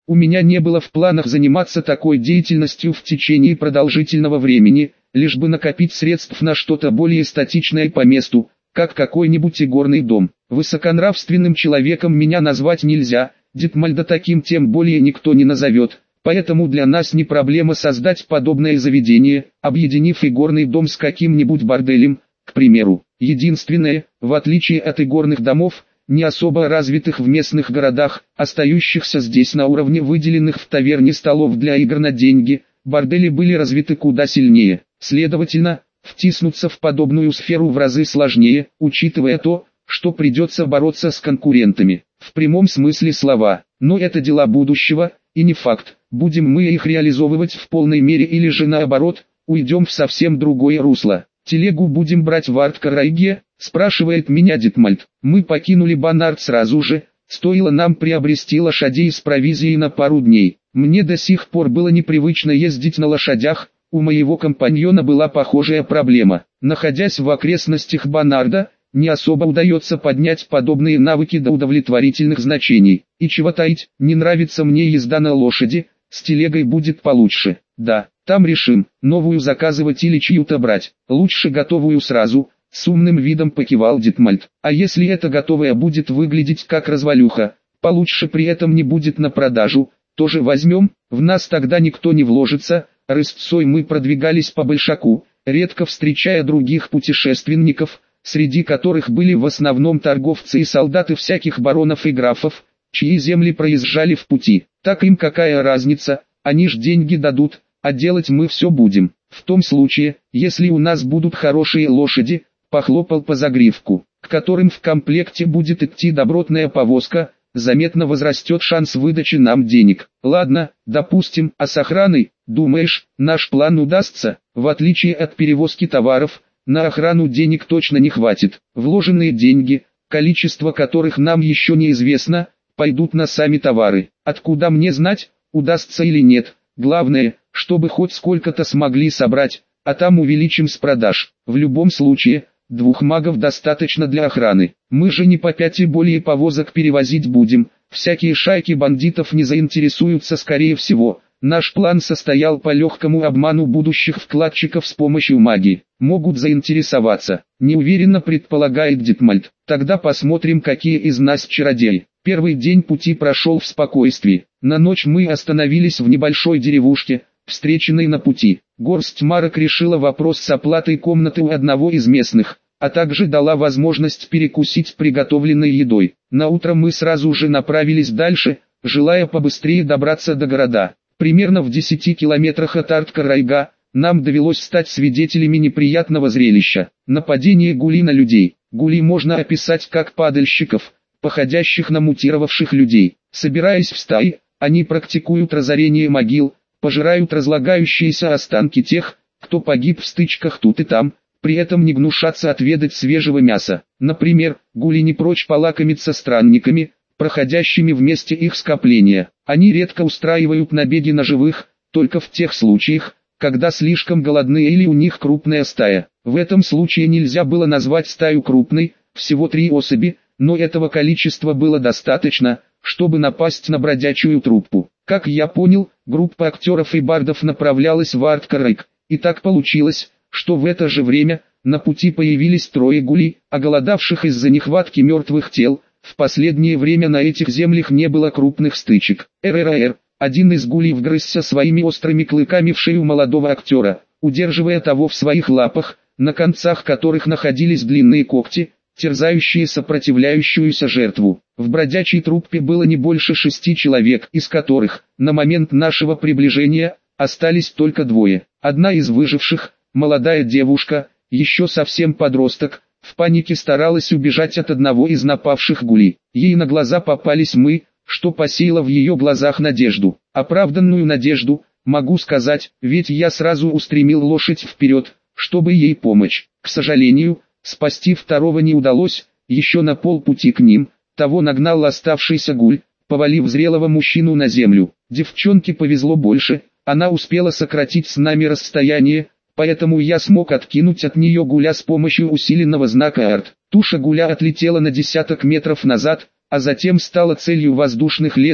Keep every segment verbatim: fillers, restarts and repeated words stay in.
У меня не было в планах заниматься такой деятельностью в течение продолжительного времени, лишь бы накопить средств на что-то более статичное по месту, как какой-нибудь игорный дом. Высоконравственным человеком меня назвать нельзя, Дитмальда таким тем более никто не назовет, поэтому для нас не проблема создать подобное заведение, объединив игорный дом с каким-нибудь борделем, к примеру. Единственное, в отличие от игорных домов, не особо развитых в местных городах, остающихся здесь на уровне выделенных в таверне столов для игр на деньги, бордели были развиты куда сильнее. Следовательно, втиснуться в подобную сферу в разы сложнее, учитывая то, что придется бороться с конкурентами, в прямом смысле слова. Но это дела будущего, и не факт, будем мы их реализовывать в полной мере или же наоборот, уйдем в совсем другое русло. «Телегу будем брать в Арт-Карайге?» – спрашивает меня Дитмальд. Мы покинули Бонард сразу же, стоило нам приобрести лошадей с провизией на пару дней. Мне до сих пор было непривычно ездить на лошадях, у моего компаньона была похожая проблема. Находясь в окрестностях Бонарда, не особо удается поднять подобные навыки до удовлетворительных значений. И чего таить, не нравится мне езда на лошади, с телегой будет получше. Да, там решим, новую заказывать или чью-то брать. Лучше готовую сразу, с умным видом покивал Дитмальд. А если эта готовая будет выглядеть как развалюха, получше при этом не будет на продажу, тоже возьмем, в нас тогда никто не вложится. Рысцой мы продвигались по Большаку, редко встречая других путешественников, среди которых были в основном торговцы и солдаты всяких баронов и графов, чьи земли проезжали в пути. Так им какая разница, они ж деньги дадут, а делать мы все будем. В том случае, если у нас будут хорошие лошади, похлопал по загривку, к которым в комплекте будет идти добротная повозка, заметно возрастет шанс выдачи нам денег. Ладно, допустим, а с охраной, думаешь, наш план удастся? В отличие от перевозки товаров, на охрану денег точно не хватит. Вложенные деньги, количество которых нам еще неизвестно, пойдут на сами товары. Откуда мне знать, удастся или нет? Главное, чтобы хоть сколько-то смогли собрать, а там увеличим с продаж. В любом случае, двух магов достаточно для охраны. Мы же не по пять и более повозок перевозить будем. Всякие шайки бандитов не заинтересуются скорее всего. Наш план состоял по легкому обману будущих вкладчиков с помощью магии. Могут заинтересоваться, неуверенно предполагает Дитмальд. Тогда посмотрим, какие из нас чародеи. Первый день пути прошел в спокойствии. На ночь мы остановились в небольшой деревушке, встреченной на пути. Горсть марок решила вопрос с оплатой комнаты у одного из местных, а также дала возможность перекусить приготовленной едой. Наутро мы сразу же направились дальше, желая побыстрее добраться до города. Примерно в десяти километрах от Арт-Карайга нам довелось стать свидетелями неприятного зрелища. Нападение гули на людей. Гули можно описать как падальщиков, походящих на мутировавших людей. Собираясь в стаи, они практикуют разорение могил, пожирают разлагающиеся останки тех, кто погиб в стычках тут и там, при этом не гнушатся отведать свежего мяса. Например, гули не прочь полакомиться странниками, проходящими вместе их скопления. Они редко устраивают набеги на живых, только в тех случаях, когда слишком голодны или у них крупная стая. В этом случае нельзя было назвать стаю крупной, всего три особи, но этого количества было достаточно, чтобы напасть на бродячую труппу. Как я понял, группа актеров и бардов направлялась в Арт-Карайг, и так получилось, что в это же время на пути появились трое гулей, оголодавших из-за нехватки мертвых тел. В последнее время на этих землях не было крупных стычек. РРР, один из гулей вгрызся своими острыми клыками в шею молодого актера, удерживая того в своих лапах, на концах которых находились длинные когти, терзающие сопротивляющуюся жертву. В бродячей труппе было не больше шести человек, из которых, на момент нашего приближения, остались только двое. Одна из выживших, молодая девушка, еще совсем подросток, в панике старалась убежать от одного из напавших гулей. Ей на глаза попались мы, что посеяло в ее глазах надежду. Оправданную надежду, могу сказать, ведь я сразу устремил лошадь вперед, чтобы ей помочь. К сожалению, спасти второго не удалось, еще на полпути к ним, того нагнал оставшийся гуль, повалив зрелого мужчину на землю. Девчонке повезло больше, она успела сократить с нами расстояние, поэтому я смог откинуть от нее гуля с помощью усиленного знака арт. Туша гуля отлетела на десяток метров назад, а затем стала целью воздушных лезвий,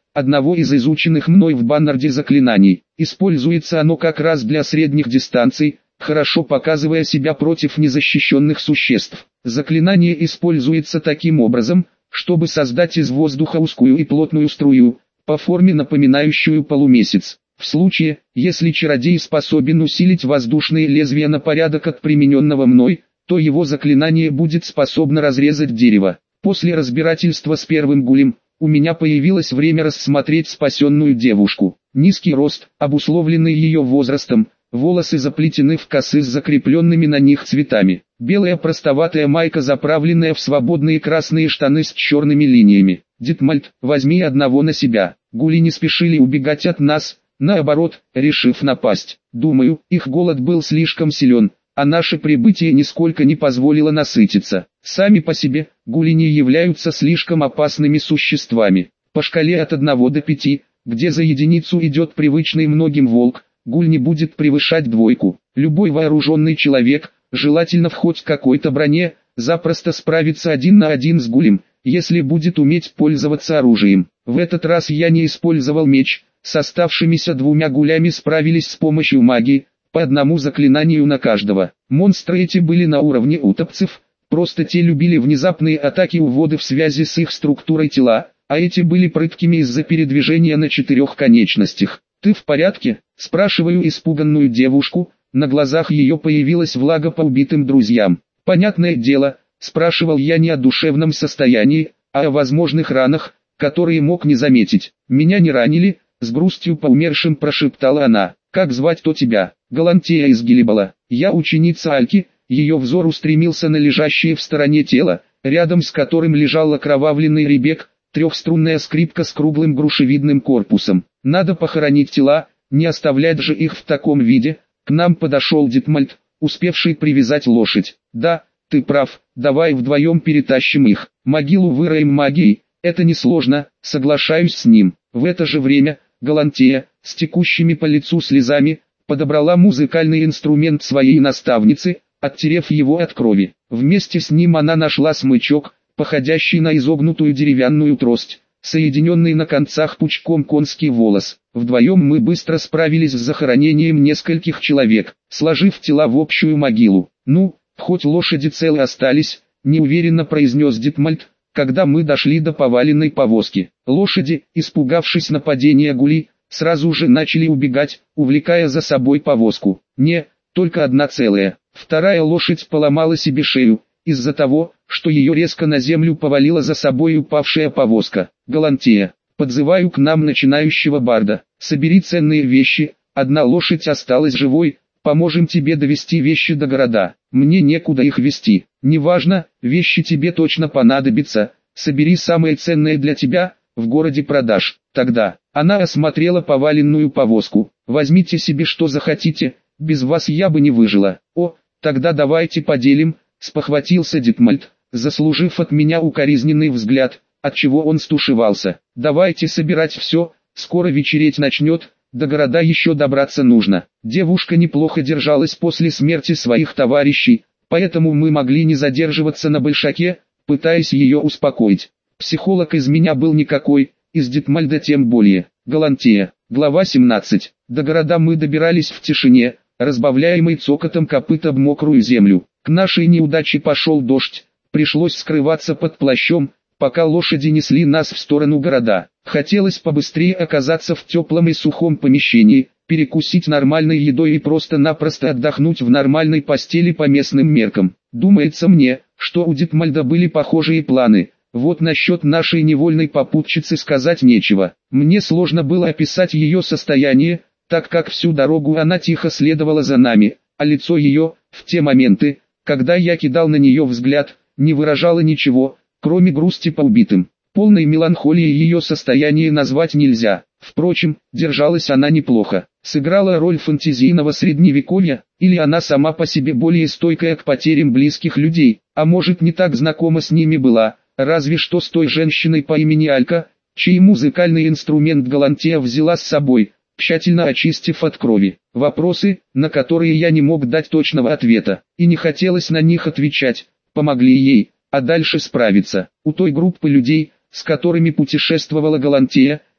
одного из изученных мной в Баннарде заклинаний. Используется оно как раз для средних дистанций, хорошо показывая себя против незащищенных существ. Заклинание используется таким образом, чтобы создать из воздуха узкую и плотную струю, по форме напоминающую полумесяц. В случае, если чародей способен усилить воздушные лезвия на порядок от примененного мной, то его заклинание будет способно разрезать дерево. После разбирательства с первым гулем, у меня появилось время рассмотреть спасенную девушку. Низкий рост, обусловленный ее возрастом, волосы заплетены в косы с закрепленными на них цветами. Белая простоватая майка, заправленная в свободные красные штаны с черными линиями. «Дитмальд, возьми одного на себя». Гули не спешили убегать от нас, наоборот, решив напасть. Думаю, их голод был слишком силен, а наше прибытие нисколько не позволило насытиться. Сами по себе, гули не являются слишком опасными существами. По шкале от одного до пяти, где за единицу идет привычный многим волк, гуль не будет превышать двойку. Любой вооруженный человек, желательно в хоть какой-то броне, запросто справится один на один с гулем, если будет уметь пользоваться оружием. В этот раз я не использовал меч, с оставшимися двумя гулями справились с помощью магии, по одному заклинанию на каждого. Монстры эти были на уровне утопцев, просто те любили внезапные атаки уводы в связи с их структурой тела, а эти были прыткими из-за передвижения на четырех конечностях. «Ты в порядке?» – спрашиваю испуганную девушку, на глазах ее появилась влага по убитым друзьям. «Понятное дело», – спрашивал я не о душевном состоянии, а о возможных ранах, которые мог не заметить. «Меня не ранили», – с грустью по умершим прошептала она. «Как звать-то тебя?» «Галантея из Гилибала. Я ученица Альки». Ее взор устремился на лежащее в стороне тело, рядом с которым лежал окровавленный ребек, трехструнная скрипка с круглым грушевидным корпусом. «Надо похоронить тела, не оставлять же их в таком виде». К нам подошел Дитмальд, успевший привязать лошадь. «Да, ты прав, давай вдвоем перетащим их. Могилу выроем магией, это несложно», соглашаюсь с ним. В это же время Галантея, с текущими по лицу слезами, подобрала музыкальный инструмент своей наставницы, оттерев его от крови. Вместе с ним она нашла смычок, походящий на изогнутую деревянную трость, соединенный на концах пучком конский волос. Вдвоем мы быстро справились с захоронением нескольких человек, сложив тела в общую могилу. «Ну, хоть лошади целы остались», — неуверенно произнес Дитмальд, когда мы дошли до поваленной повозки. Лошади, испугавшись нападения гули, сразу же начали убегать, увлекая за собой повозку. «Не, только одна целая». Вторая лошадь поломала себе шею, из-за того, что ее резко на землю повалила за собой упавшая повозка. «Галантея, подзываю к нам начинающего барда. Собери ценные вещи, одна лошадь осталась живой, поможем тебе довести вещи до города. Мне некуда их везти. Неважно, вещи тебе точно понадобятся, собери самое ценное для тебя, в городе продашь. Тогда». Она осмотрела поваленную повозку. «Возьмите себе что захотите, без вас я бы не выжила». «О, тогда давайте поделим», — спохватился Дитмальд, заслужив от меня укоризненный взгляд, отчего он стушевался. «Давайте собирать все, скоро вечереть начнет, до города еще добраться нужно». Девушка неплохо держалась после смерти своих товарищей, поэтому мы могли не задерживаться на Большаке, пытаясь ее успокоить. Психолог из меня был никакой, из Дитмальда тем более. Галантея. Глава семнадцать. До города мы добирались в тишине, разбавляемой цокотом копыт об мокрую землю. К нашей неудаче пошел дождь, пришлось скрываться под плащом, пока лошади несли нас в сторону города. Хотелось побыстрее оказаться в теплом и сухом помещении, перекусить нормальной едой и просто-напросто отдохнуть в нормальной постели по местным меркам. Думается мне, что у Дитмальда были похожие планы. Вот насчет нашей невольной попутчицы сказать нечего. Мне сложно было описать ее состояние, так как всю дорогу она тихо следовала за нами, а лицо ее, в те моменты, когда я кидал на нее взгляд, не выражало ничего, кроме грусти по убитым. Полной меланхолией ее состояние назвать нельзя. Впрочем, держалась она неплохо. Сыграла роль фэнтезийного средневековья, или она сама по себе более стойкая к потерям близких людей, а может не так знакома с ними была, разве что с той женщиной по имени Алька, чей музыкальный инструмент Галантея взяла с собой, тщательно очистив от крови. Вопросы, на которые я не мог дать точного ответа, и не хотелось на них отвечать, помогли ей, а дальше справиться. У той группы людей, с которыми путешествовала Галантея,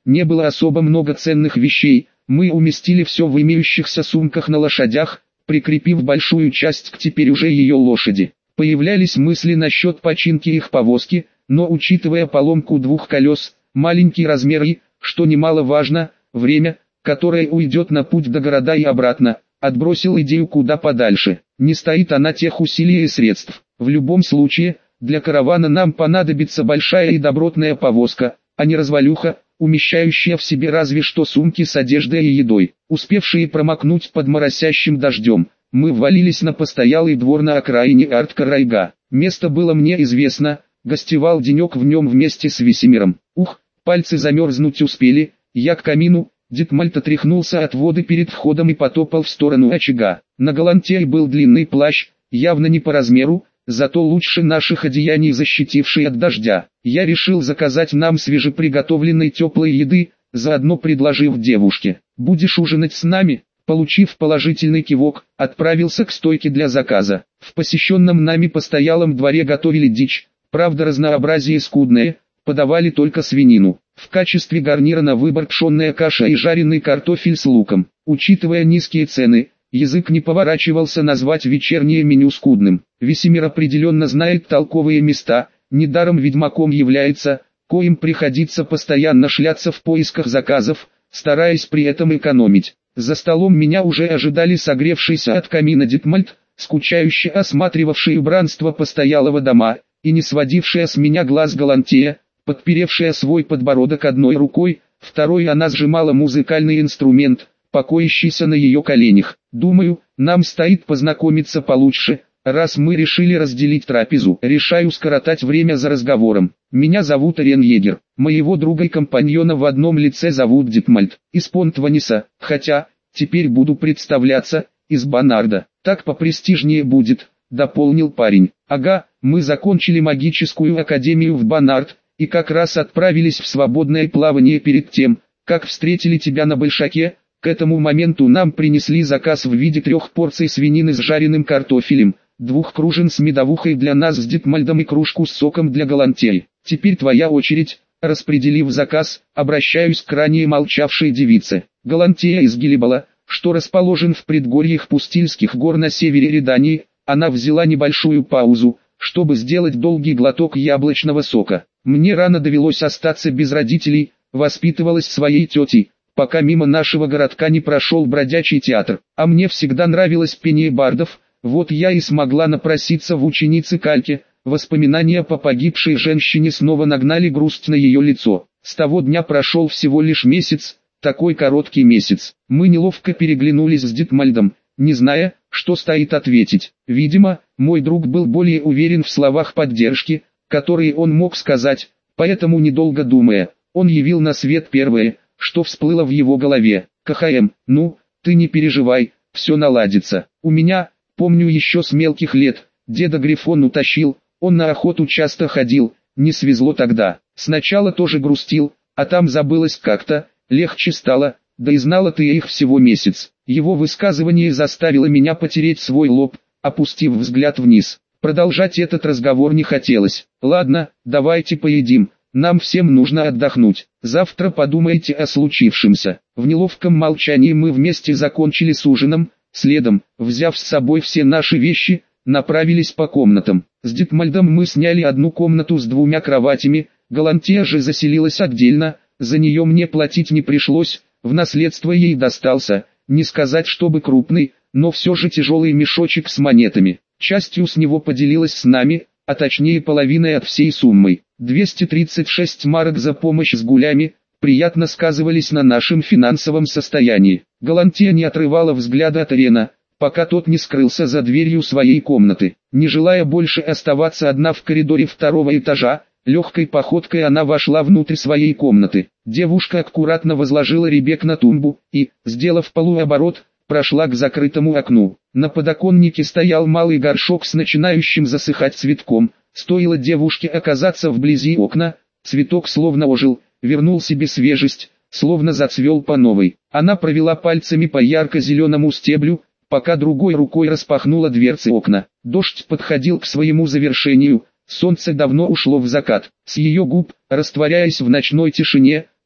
не было особо много ценных вещей, мы уместили все в имеющихся сумках на лошадях, прикрепив большую часть к теперь уже ее лошади. Появлялись мысли насчет починки их повозки, но учитывая поломку двух колес, маленький размер и, что немаловажно, время, которое уйдет на путь до города и обратно, отбросил идею куда подальше. Не стоит она тех усилий и средств. В любом случае, для каравана нам понадобится большая и добротная повозка, а не развалюха, умещающая в себе разве что сумки с одеждой и едой. Успевшие промокнуть под моросящим дождем, мы ввалились на постоялый двор на окраине Арт-Карайга. Место было мне известно, гостевал денек в нем вместе с Весемиром. Ух, пальцы замерзнуть успели, я к камину. Дитмальт отряхнулся от воды перед входом и потопал в сторону очага. На Галантее был длинный плащ, явно не по размеру, зато лучше наших одеяний защитивший от дождя. Я решил заказать нам свежеприготовленной теплой еды, заодно предложив девушке: «Будешь ужинать с нами?» Получив положительный кивок, отправился к стойке для заказа. В посещенном нами постоялом дворе готовили дичь, правда разнообразие скудное, подавали только свинину. В качестве гарнира на выбор пшенная каша и жареный картофель с луком. Учитывая низкие цены, язык не поворачивался назвать вечернее меню скудным. Весемир определенно знает толковые места, недаром ведьмаком является, коим приходится постоянно шляться в поисках заказов, стараясь при этом экономить. За столом меня уже ожидали согревшийся от камина Дитмальт, скучающе осматривавший убранство постоялого дома, и не сводившая с меня глаз Галантея, подперевшая свой подбородок одной рукой, второй она сжимала музыкальный инструмент, покоящийся на ее коленях. Думаю, нам стоит познакомиться получше, раз мы решили разделить трапезу. Решаю скоротать время за разговором. Меня зовут Рен Егер, моего друга и компаньона в одном лице зовут Дитмальт, из Понтваниса, хотя, теперь буду представляться, из Банарда. Так попрестижнее будет, дополнил парень. Ага, мы закончили магическую академию в Банард, и как раз отправились в свободное плавание перед тем, как встретили тебя на Большаке. К этому моменту нам принесли заказ в виде трех порций свинины с жареным картофелем, двух кружин с медовухой для нас с Дитмальдом и кружку с соком для Галантеи. Теперь твоя очередь. Распределив заказ, обращаюсь к ранее молчавшей девице. Галантея из Гилибала, что расположен в предгорьях Пустильских гор на севере Редании. Она взяла небольшую паузу, чтобы сделать долгий глоток яблочного сока. Мне рано довелось остаться без родителей, воспитывалась своей тетей, пока мимо нашего городка не прошел бродячий театр. А мне всегда нравилось пение бардов, вот я и смогла напроситься в ученицы Кальки. Воспоминания по погибшей женщине снова нагнали грусть на ее лицо. С того дня прошел всего лишь месяц, такой короткий месяц. Мы неловко переглянулись с Дитмальдом, не зная, что стоит ответить. Видимо, мой друг был более уверен в словах поддержки, которые он мог сказать, поэтому, недолго думая, он явил на свет первое, что всплыло в его голове. КХМ, ну, ты не переживай, все наладится. У меня, помню еще с мелких лет, деда Грифон утащил, он на охоту часто ходил, не свезло тогда. Сначала тоже грустил, а там забылось как-то, легче стало, да и знала ты их всего месяц. Его высказывание заставило меня потереть свой лоб, опустив взгляд вниз. Продолжать этот разговор не хотелось. Ладно, давайте поедим, нам всем нужно отдохнуть. Завтра подумайте о случившемся. В неловком молчании мы вместе закончили с ужином, следом, взяв с собой все наши вещи, направились по комнатам. С Дитмальдом мы сняли одну комнату с двумя кроватями, Галантея же заселилась отдельно, за нее мне платить не пришлось, в наследство ей достался, не сказать чтобы крупный, но все же тяжелый мешочек с монетами. Частью с него поделилась с нами, а точнее половиной от всей суммы. двести тридцать шесть марок за помощь с гулями, приятно сказывались на нашем финансовом состоянии. Галантея не отрывала взгляда от Рена, пока тот не скрылся за дверью своей комнаты. Не желая больше оставаться одна в коридоре второго этажа, легкой походкой она вошла внутрь своей комнаты. Девушка аккуратно возложила ребек на тумбу и, сделав полуоборот, прошла к закрытому окну. На подоконнике стоял малый горшок с начинающим засыхать цветком. Стоило девушке оказаться вблизи окна, цветок словно ожил, вернул себе свежесть, словно зацвел по новой. Она провела пальцами по ярко-зеленому стеблю, пока другой рукой распахнула дверцы окна. Дождь подходил к своему завершению, солнце давно ушло в закат. С ее губ, растворяясь в ночной тишине,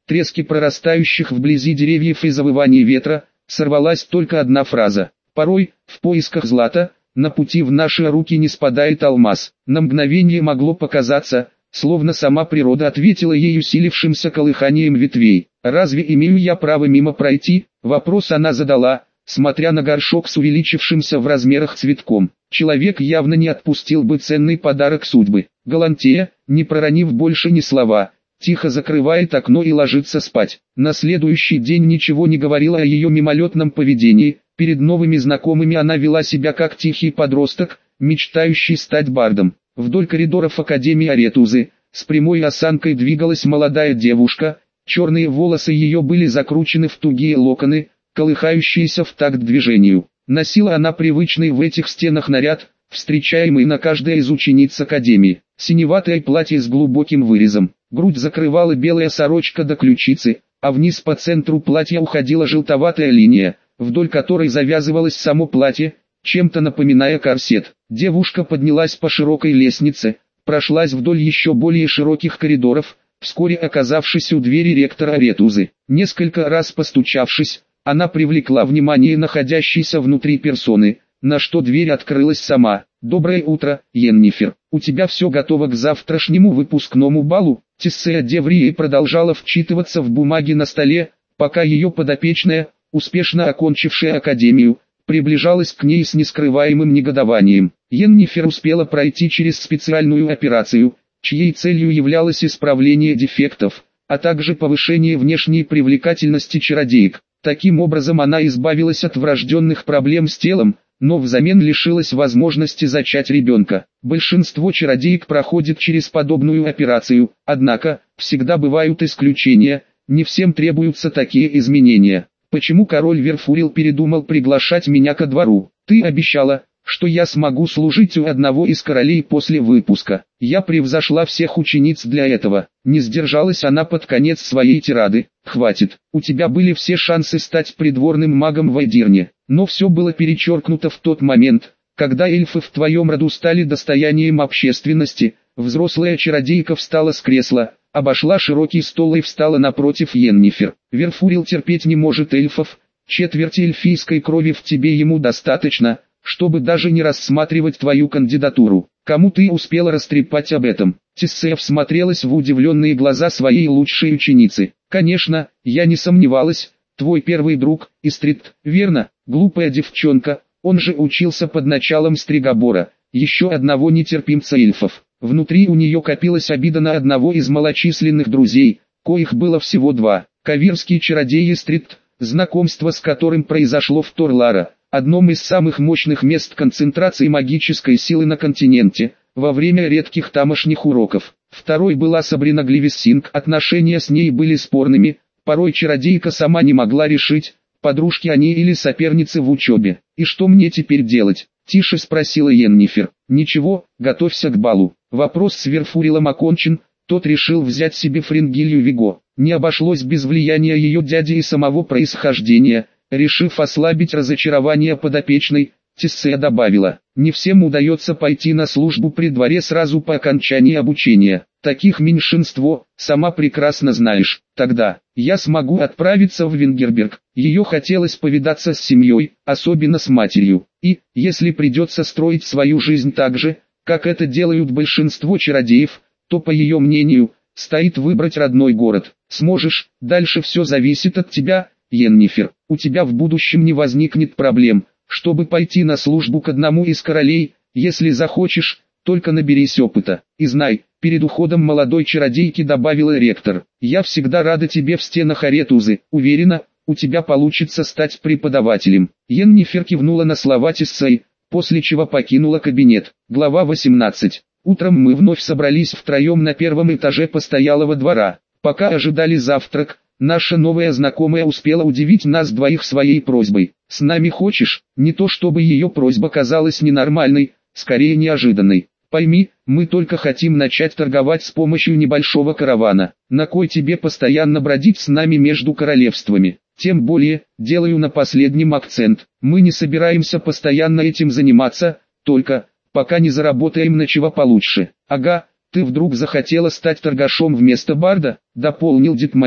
трески прорастающих вблизи деревьев и завывание ветра, сорвалась только одна фраза. Порой, в поисках злата, на пути в наши руки не спадает алмаз. На мгновение могло показаться, словно сама природа ответила ей усилившимся колыханием ветвей. «Разве имею я право мимо пройти?» Вопрос она задала, смотря на горшок с увеличившимся в размерах цветком. Человек явно не отпустил бы ценный подарок судьбы. Галантея, не проронив больше ни слова, тихо закрывает окно и ложится спать. На следующий день ничего не говорила о ее мимолетном поведении. Перед новыми знакомыми она вела себя как тихий подросток, мечтающий стать бардом. Вдоль коридоров Академии Аретузы, с прямой осанкой двигалась молодая девушка, черные волосы ее были закручены в тугие локоны, колыхающиеся в такт движению. Носила она привычный в этих стенах наряд, встречаемый на каждой из учениц Академии. Синеватое платье с глубоким вырезом, грудь закрывала белая сорочка до ключицы, а вниз по центру платья уходила желтоватая линия, вдоль которой завязывалось само платье, чем-то напоминая корсет. Девушка поднялась по широкой лестнице, прошлась вдоль еще более широких коридоров, вскоре оказавшись у двери ректора Аретузы. Несколько раз постучавшись, она привлекла внимание находящейся внутри персоны, на что дверь открылась сама. «Доброе утро, Йеннифер. У тебя все готово к завтрашнему выпускному балу?» Тиссея Деврии продолжала вчитываться в бумаги на столе, пока ее подопечная, успешно окончившая академию, приближалась к ней с нескрываемым негодованием. Йеннифер успела пройти через специальную операцию, чьей целью являлось исправление дефектов, а также повышение внешней привлекательности чародеек. Таким образом она избавилась от врожденных проблем с телом, но взамен лишилась возможности зачать ребенка. Большинство чародеек проходит через подобную операцию, однако, всегда бывают исключения, не всем требуются такие изменения. Почему король Верфурил передумал приглашать меня ко двору? Ты обещала, что я смогу служить у одного из королей после выпуска. Я превзошла всех учениц для этого. Не сдержалась она под конец своей тирады. Хватит, у тебя были все шансы стать придворным магом в Айдирне. Но все было перечеркнуто в тот момент, когда эльфы в твоем роду стали достоянием общественности. Взрослая чародейка встала с кресла, обошла широкий стол и встала напротив Йеннифер. Верфурил терпеть не может эльфов, четверти эльфийской крови в тебе ему достаточно, чтобы даже не рассматривать твою кандидатуру. Кому ты успела растрепать об этом? Тиссея всмотрелась в удивленные глаза своей лучшей ученицы. Конечно, я не сомневалась, твой первый друг, Истрит, верно? Глупая девчонка, он же учился под началом Стригобора, еще одного нетерпимца эльфов. Внутри у нее копилась обида на одного из малочисленных друзей, коих было всего два. Кавирский чародей Истрит, знакомство с которым произошло в Торлара, одном из самых мощных мест концентрации магической силы на континенте, во время редких тамошних уроков. Второй была Сабрина Гливиссинг, отношения с ней были спорными, порой чародейка сама не могла решить, подружки они или соперницы в учебе. «И что мне теперь делать?» — тише спросила Йеннифер. «Ничего, готовься к балу». Вопрос с Верфурилом окончен, тот решил взять себе Фрингилью Виго. Не обошлось без влияния ее дяди и самого происхождения. Решив ослабить разочарование подопечной, Тиссея добавила: «Не всем удается пойти на службу при дворе сразу по окончании обучения. Таких меньшинство, сама прекрасно знаешь. Тогда я смогу отправиться в Венгерберг». Ее хотелось повидаться с семьей, особенно с матерью. И, если придется строить свою жизнь так же, как это делают большинство чародеев, то, по ее мнению, стоит выбрать родной город. Сможешь, дальше все зависит от тебя, Йеннифер. У тебя в будущем не возникнет проблем, чтобы пойти на службу к одному из королей. Если захочешь, только наберись опыта. И знай, перед уходом молодой чародейки добавила ректор: «Я всегда рада тебе в стенах Аретузы, уверена, у тебя получится стать преподавателем». Йеннифер кивнула на слова Тиссеи, после чего покинула кабинет. Глава восемнадцать. Утром мы вновь собрались втроем на первом этаже постоялого двора. Пока ожидали завтрак, наша новая знакомая успела удивить нас двоих своей просьбой. «С нами хочешь?» Не то чтобы ее просьба казалась ненормальной, скорее неожиданной. «Пойми, мы только хотим начать торговать с помощью небольшого каравана. На кой тебе постоянно бродить с нами между королевствами? Тем более, делаю на последнем акцент, мы не собираемся постоянно этим заниматься, только, пока не заработаем на чего получше». «Ага, ты вдруг захотела стать торгашом вместо барда?» — дополнил Дитмальд,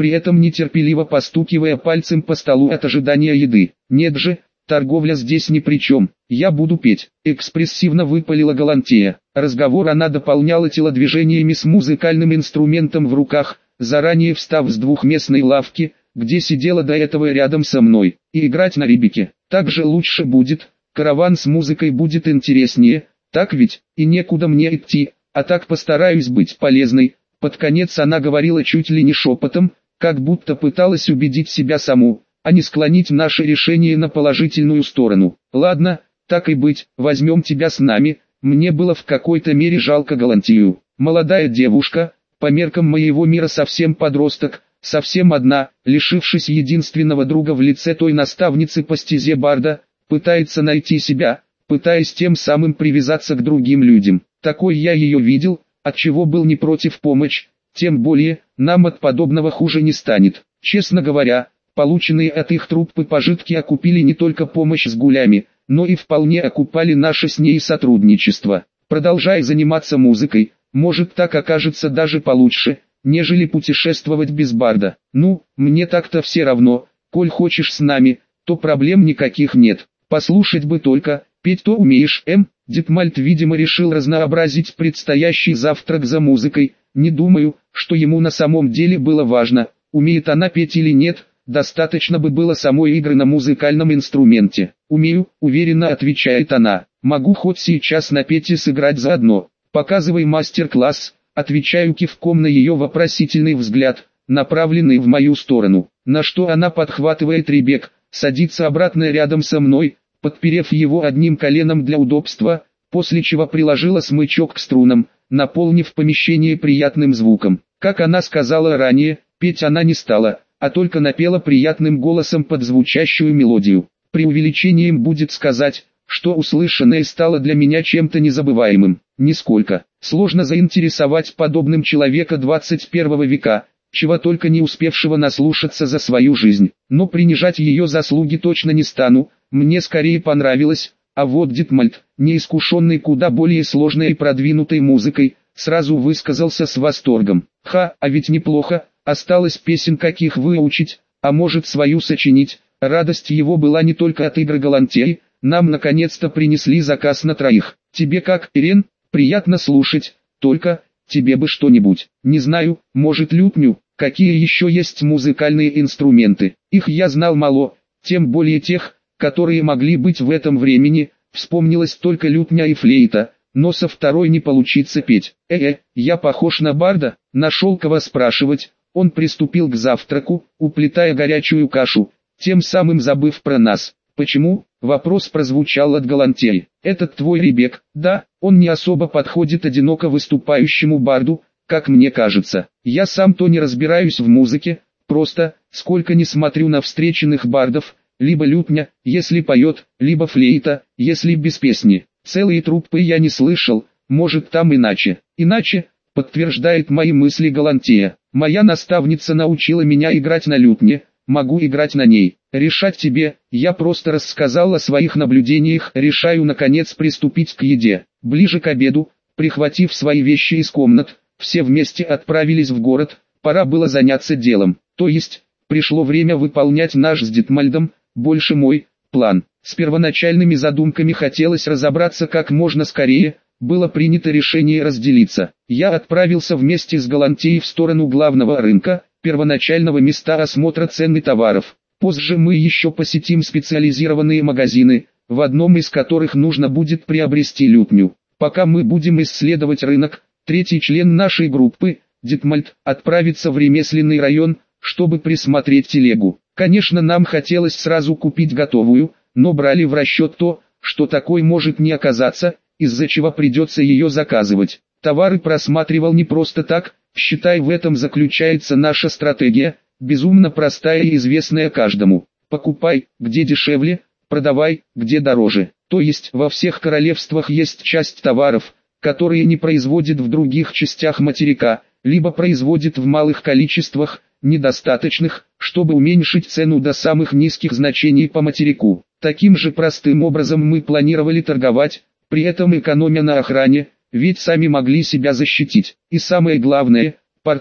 при этом нетерпеливо постукивая пальцем по столу от ожидания еды. «Нет же, торговля здесь ни при чем, я буду петь», — экспрессивно выпалила Галантея. Разговор она дополняла телодвижениями с музыкальным инструментом в руках, заранее встав с двухместной лавки, где сидела до этого рядом со мной, и играть на ребике. «Так же лучше будет, караван с музыкой будет интереснее, так ведь, и некуда мне идти, а так постараюсь быть полезной». Под конец она говорила чуть ли не шепотом, как будто пыталась убедить себя саму, а не склонить наше решение на положительную сторону. «Ладно, так и быть, возьмем тебя с нами». Мне было в какой-то мере жалко Галантею. Молодая девушка, по меркам моего мира совсем подросток, совсем одна, лишившись единственного друга в лице той наставницы по стезе барда, пытается найти себя, пытаясь тем самым привязаться к другим людям. Такой я ее видел, отчего был не против помочь, тем более, нам от подобного хуже не станет. Честно говоря, полученные от их труппы пожитки окупили не только помощь с гулями, но и вполне окупали наше с ней сотрудничество. Продолжая заниматься музыкой, может так окажется даже получше, нежели путешествовать без барда. Ну, мне так-то все равно, коль хочешь с нами, то проблем никаких нет. Послушать бы только, петь-то умеешь, эм? Дитмальд, видимо, решил разнообразить предстоящий завтрак за музыкой. Не думаю, что ему на самом деле было важно, умеет она петь или нет, достаточно бы было самой игры на музыкальном инструменте. «Умею», — уверенно отвечает она, — «могу хоть сейчас напеть и сыграть заодно». «Показывай мастер-класс», — отвечаю кивком на ее вопросительный взгляд, направленный в мою сторону, на что она подхватывает ребек, садится обратно рядом со мной, подперев его одним коленом для удобства, после чего приложила смычок к струнам, наполнив помещение приятным звуком. Как она сказала ранее, петь она не стала, а только напела приятным голосом под звучащую мелодию. Преувеличением будет сказать, что услышанное стало для меня чем-то незабываемым. Нисколько. Сложно заинтересовать подобным человека двадцать первого века, чего только не успевшего наслушаться за свою жизнь. Но принижать ее заслуги точно не стану, мне скорее понравилось, а вот Дитмальд, неискушенный куда более сложной и продвинутой музыкой, сразу высказался с восторгом. «Ха, а ведь неплохо, осталось песен каких выучить, а может свою сочинить». Радость его была не только от игры Галантеи, нам наконец-то принесли заказ на троих. «Тебе как, Ирен? Приятно слушать, только, тебе бы что-нибудь, не знаю, может лютню». Какие еще есть музыкальные инструменты? Их я знал мало, тем более тех, которые могли быть в этом времени. Вспомнилась только лютня и флейта, но со второй не получится петь. Э-э, я похож на барда? Нашел кого спрашивать. Он приступил к завтраку, уплетая горячую кашу, тем самым забыв про нас. «Почему?» — вопрос прозвучал от Галантеи. «Этот твой Ребек, да, он не особо подходит одиноко выступающему барду, как мне кажется. Я сам-то не разбираюсь в музыке, просто, сколько не смотрю на встреченных бардов, либо лютня, если поет, либо флейта, если без песни. Целые труппы я не слышал, может там иначе». «Иначе?» — подтверждает мои мысли Галантея. «Моя наставница научила меня играть на лютне, могу играть на ней. Решать тебе, я просто рассказал о своих наблюдениях, решаю наконец приступить к еде». Ближе к обеду, прихватив свои вещи из комнат, все вместе отправились в город, пора было заняться делом, то есть, пришло время выполнять наш с Дитмальдом, больше мой, план. С первоначальными задумками хотелось разобраться как можно скорее, было принято решение разделиться. Я отправился вместе с Галантеей в сторону главного рынка, первоначального места осмотра цен и товаров. Позже мы еще посетим специализированные магазины, в одном из которых нужно будет приобрести лютню. Пока мы будем исследовать рынок, третий член нашей группы, Дитмальд, отправится в ремесленный район, чтобы присмотреть телегу. Конечно, нам хотелось сразу купить готовую, но брали в расчет то, что такой может не оказаться, из-за чего придется ее заказывать. Товары просматривал не просто так, считай, в этом заключается наша стратегия, безумно простая и известная каждому. Покупай, где дешевле, продавай, где дороже. То есть во всех королевствах есть часть товаров, которые не производят в других частях материка, либо производят в малых количествах, недостаточных, чтобы уменьшить цену до самых низких значений по материку. Таким же простым образом мы планировали торговать, при этом экономя на охране, ведь сами могли себя защитить. И самое главное, порталы.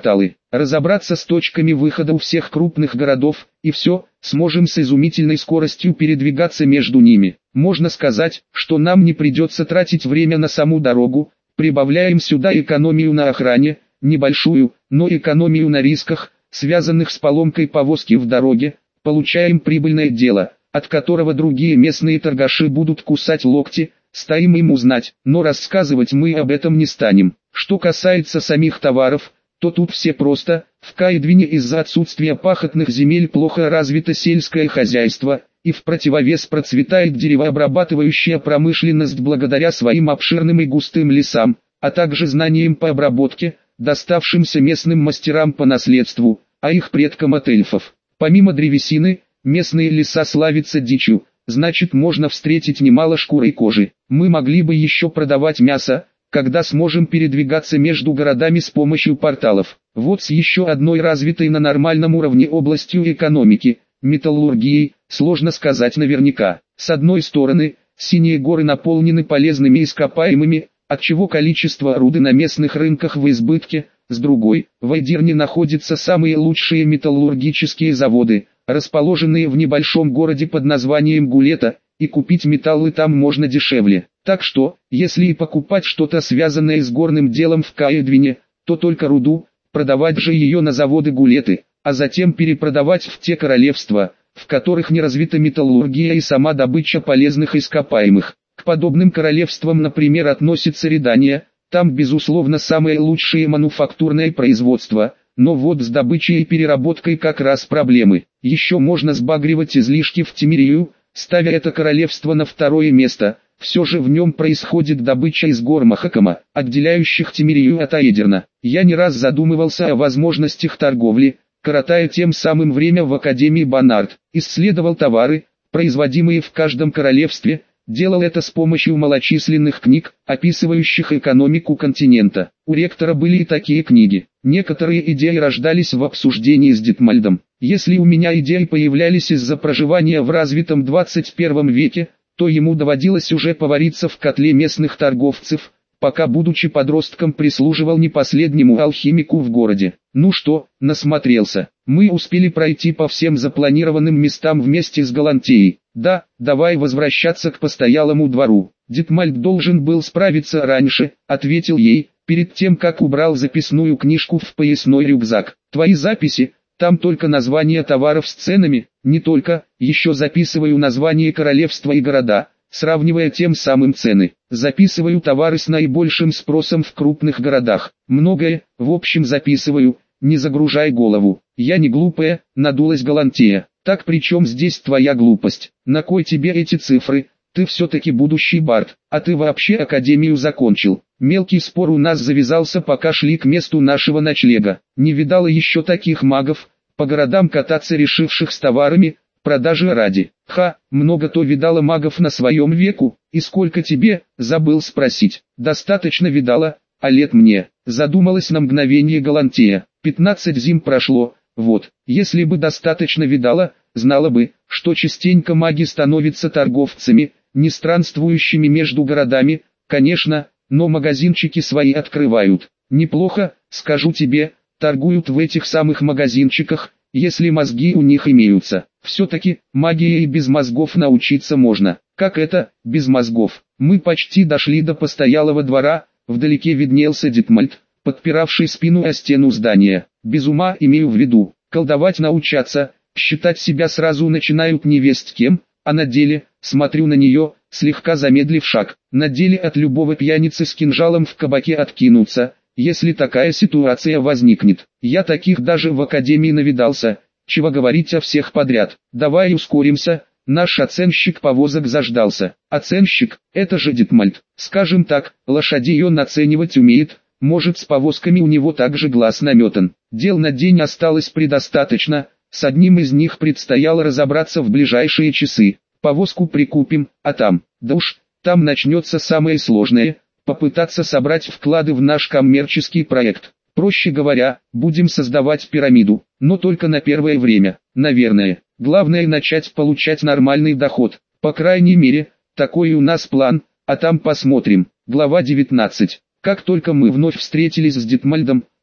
разобраться с точками выхода у всех крупных городов, и все, сможем с изумительной скоростью передвигаться между ними. Можно сказать, что нам не придется тратить время на саму дорогу, прибавляем сюда экономию на охране, небольшую, но экономию на рисках, связанных с поломкой повозки в дороге, получаем прибыльное дело, от которого другие местные торгаши будут кусать локти, стоим им узнать, но рассказывать мы об этом не станем. Что касается самих товаров, то тут все просто. В Каэдвине из-за отсутствия пахотных земель плохо развито сельское хозяйство, и в противовес процветает деревообрабатывающая промышленность благодаря своим обширным и густым лесам, а также знаниям по обработке, доставшимся местным мастерам по наследству, а их предкам от эльфов. Помимо древесины, местные леса славятся дичью, значит можно встретить немало шкур и кожи. Мы могли бы еще продавать мясо, когда сможем передвигаться между городами с помощью порталов. Вот с еще одной развитой на нормальном уровне областью экономики, металлургией, сложно сказать наверняка. С одной стороны, синие горы наполнены полезными ископаемыми, отчего количество руды на местных рынках в избытке, с другой, в Эдирне находятся самые лучшие металлургические заводы, расположенные в небольшом городе под названием Гулета, и купить металлы там можно дешевле. Так что, если и покупать что-то связанное с горным делом в Каэдвине, то только руду, продавать же ее на заводы Гулеты, а затем перепродавать в те королевства, в которых не развита металлургия и сама добыча полезных ископаемых. К подобным королевствам, например, относится Редания, там безусловно самое лучшее мануфактурное производство, но вот с добычей и переработкой как раз проблемы. Еще можно сбагривать излишки в Тимирию, ставя это королевство на второе место. Все же в нем происходит добыча из гор Махакама, отделяющих Тимирию от Аэдирна. Я не раз задумывался о возможностях торговли, коротая тем самым время в Академии Банард, исследовал товары, производимые в каждом королевстве, делал это с помощью малочисленных книг, описывающих экономику континента. У ректора были и такие книги. Некоторые идеи рождались в обсуждении с Дитмальдом. Если у меня идеи появлялись из-за проживания в развитом двадцать первом веке, то ему доводилось уже повариться в котле местных торговцев, пока будучи подростком прислуживал не последнему алхимику в городе. Ну что, насмотрелся. Мы успели пройти по всем запланированным местам вместе с Галантеей. Да, давай возвращаться к постоялому двору. Дитмальд должен был справиться раньше, ответил ей, перед тем как убрал записную книжку в поясной рюкзак. Твои записи? Там только названия товаров с ценами, не только, еще записываю названия королевства и города, сравнивая тем самым цены. Записываю товары с наибольшим спросом в крупных городах. Многое, в общем записываю, не загружай голову. Я не глупая, надулась Галантея. Так при чем здесь твоя глупость? На кой тебе эти цифры? Ты все-таки будущий бард, а ты вообще академию закончил. Мелкий спор у нас завязался, пока шли к месту нашего ночлега. Не видала еще таких магов, по городам кататься решивших с товарами, продажи ради. Ха, много-то видала магов на своем веку, и сколько тебе, забыл спросить. Достаточно видала, а лет мне. Задумалась на мгновение Галантея. Пятнадцать зим прошло, вот, если бы достаточно видала, знала бы, что частенько маги становятся торговцами, не странствующими между городами, конечно, но магазинчики свои открывают. Неплохо, скажу тебе, торгуют в этих самых магазинчиках, если мозги у них имеются. Все-таки, магией без мозгов научиться можно. Как это, без мозгов? Мы почти дошли до постоялого двора, вдалеке виднелся Дитмальд, подпиравший спину о стену здания. Без ума имею в виду, колдовать научаться, считать себя сразу начинают невесть кем, а на деле, смотрю на нее, слегка замедлив шаг, на деле от любого пьяницы с кинжалом в кабаке откинуться, если такая ситуация возникнет. Я таких даже в академии навидался, чего говорить о всех подряд. Давай ускоримся, наш оценщик повозок заждался. Оценщик, это же Дитмальд, скажем так, лошадей он оценивать умеет, может с повозками у него также глаз наметан. Дел на день осталось предостаточно, с одним из них предстояло разобраться в ближайшие часы. Повозку прикупим, а там, да уж, там начнется самое сложное, попытаться собрать вклады в наш коммерческий проект. Проще говоря, будем создавать пирамиду, но только на первое время, наверное. Главное начать получать нормальный доход, по крайней мере, такой у нас план, а там посмотрим. Глава девятнадцать. Как только мы вновь встретились с Дитмальдом,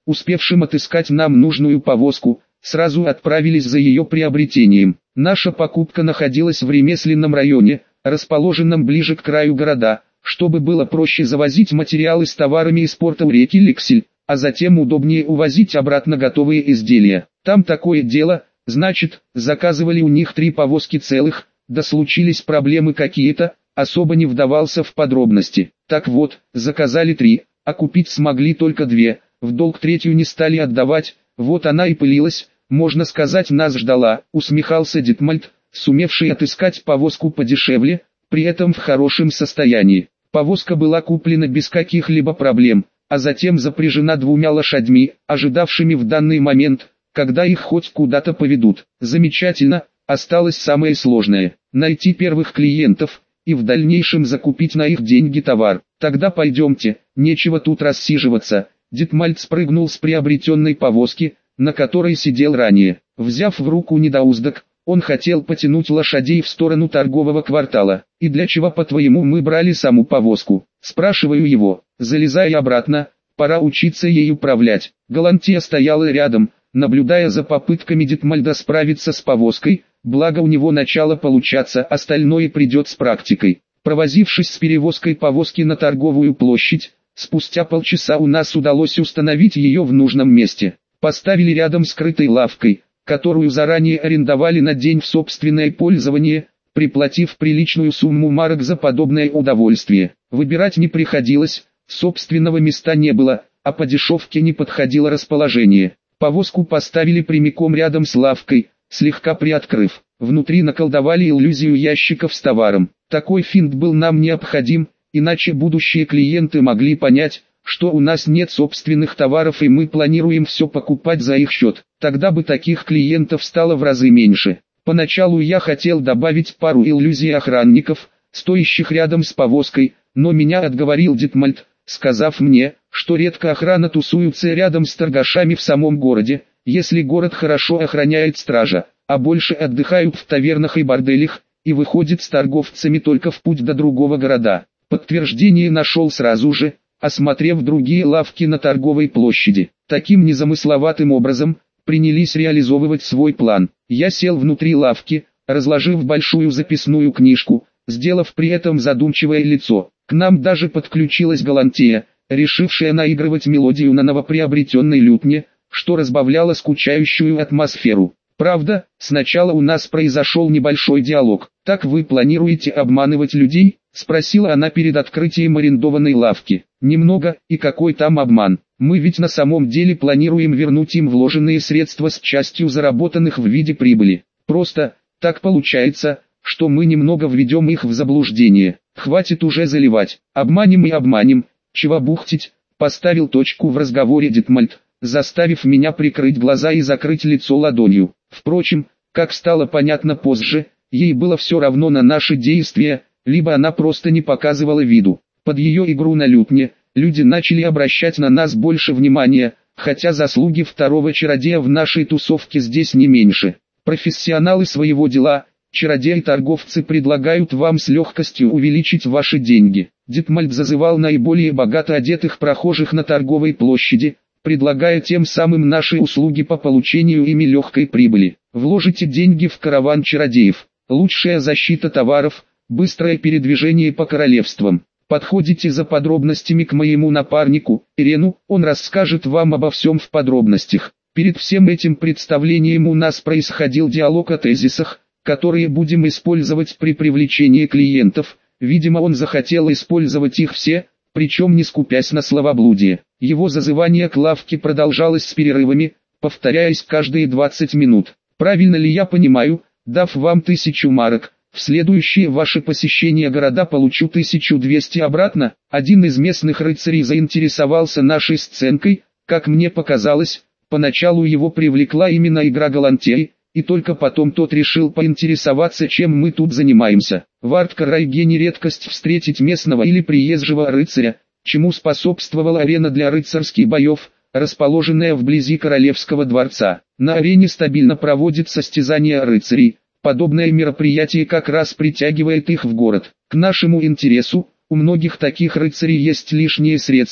успевшим отыскать нам нужную повозку, сразу отправились за ее приобретением. Наша покупка находилась в ремесленном районе, расположенном ближе к краю города, чтобы было проще завозить материалы с товарами из порта у реки Ликсель, а затем удобнее увозить обратно готовые изделия. Там такое дело, значит, заказывали у них три повозки целых, да случились проблемы какие-то, особо не вдавался в подробности. Так вот, заказали три, а купить смогли только две, в долг третью не стали отдавать, вот она и пылилась, можно сказать, нас ждала, усмехался Дитмальд, сумевший отыскать повозку подешевле, при этом в хорошем состоянии. Повозка была куплена без каких-либо проблем, а затем запряжена двумя лошадьми, ожидавшими в данный момент, когда их хоть куда-то поведут. Замечательно, осталось самое сложное – найти первых клиентов и в дальнейшем закупить на их деньги товар. Тогда пойдемте, нечего тут рассиживаться. Дитмальд спрыгнул с приобретенной повозки, на которой сидел ранее. Взяв в руку недоуздок, он хотел потянуть лошадей в сторону торгового квартала. «И для чего, по-твоему, мы брали саму повозку?» Спрашиваю его, залезая обратно, пора учиться ей управлять. Галантия стояла рядом, наблюдая за попытками Дитмальда справиться с повозкой, благо у него начало получаться, остальное придет с практикой. Провозившись с перевозкой повозки на торговую площадь, спустя полчаса у нас удалось установить ее в нужном месте. Поставили рядом с скрытой лавкой, которую заранее арендовали на день в собственное пользование, приплатив приличную сумму марок за подобное удовольствие. Выбирать не приходилось, собственного места не было, а по дешевке не подходило расположение. Повозку поставили прямиком рядом с лавкой, слегка приоткрыв. Внутри наколдовали иллюзию ящиков с товаром. Такой финт был нам необходим, иначе будущие клиенты могли понять, что у нас нет собственных товаров и мы планируем все покупать за их счет. Тогда бы таких клиентов стало в разы меньше. Поначалу я хотел добавить пару иллюзий охранников, стоящих рядом с повозкой, но меня отговорил Дитмальд, сказав мне, что редко охрана тусуется рядом с торгашами в самом городе, если город хорошо охраняет стража, а больше отдыхают в тавернах и борделях, и выходит с торговцами только в путь до другого города. Подтверждение нашел сразу же, осмотрев другие лавки на торговой площади. Таким незамысловатым образом, принялись реализовывать свой план. Я сел внутри лавки, разложив большую записную книжку, сделав при этом задумчивое лицо. К нам даже подключилась Галантия, решившая наигрывать мелодию на новоприобретенной лютне, что разбавляло скучающую атмосферу. Правда, сначала у нас произошел небольшой диалог. «Так вы планируете обманывать людей?» – спросила она перед открытием арендованной лавки. «Немного, и какой там обман? Мы ведь на самом деле планируем вернуть им вложенные средства с частью заработанных в виде прибыли. Просто, так получается, что мы немного введем их в заблуждение. Хватит уже заливать. Обманем и обманем. Чего бухтить?» – поставил точку в разговоре Дитмальд, заставив меня прикрыть глаза и закрыть лицо ладонью. Впрочем, как стало понятно позже, ей было все равно на наши действия, либо она просто не показывала виду. Под ее игру на лютне, люди начали обращать на нас больше внимания, хотя заслуги второго чародея в нашей тусовке здесь не меньше. Профессионалы своего дела, чародеи-торговцы предлагают вам с легкостью увеличить ваши деньги. Дитмальд зазывал наиболее богато одетых прохожих на торговой площади, предлагая тем самым наши услуги по получению ими легкой прибыли. Вложите деньги в караван чародеев. Лучшая защита товаров, быстрое передвижение по королевствам. Подходите за подробностями к моему напарнику, Ирену, он расскажет вам обо всем в подробностях. Перед всем этим представлением у нас происходил диалог о тезисах, которые будем использовать при привлечении клиентов. Видимо, он захотел использовать их все, причем не скупясь на словоблудие. Его зазывание к лавке продолжалось с перерывами, повторяясь каждые двадцать минут. Правильно ли я понимаю, дав вам тысячу марок, в следующее ваше посещение города получу тысячу двести обратно? Один из местных рыцарей заинтересовался нашей сценкой, как мне показалось, поначалу его привлекла именно игра Галантии, и только потом тот решил поинтересоваться, чем мы тут занимаемся. В Арт-Карайге не редкость встретить местного или приезжего рыцаря, чему способствовала арена для рыцарских боев, расположенная вблизи Королевского дворца. На арене стабильно проводит состязания рыцарей. Подобное мероприятие как раз притягивает их в город. К нашему интересу, у многих таких рыцарей есть лишние средства,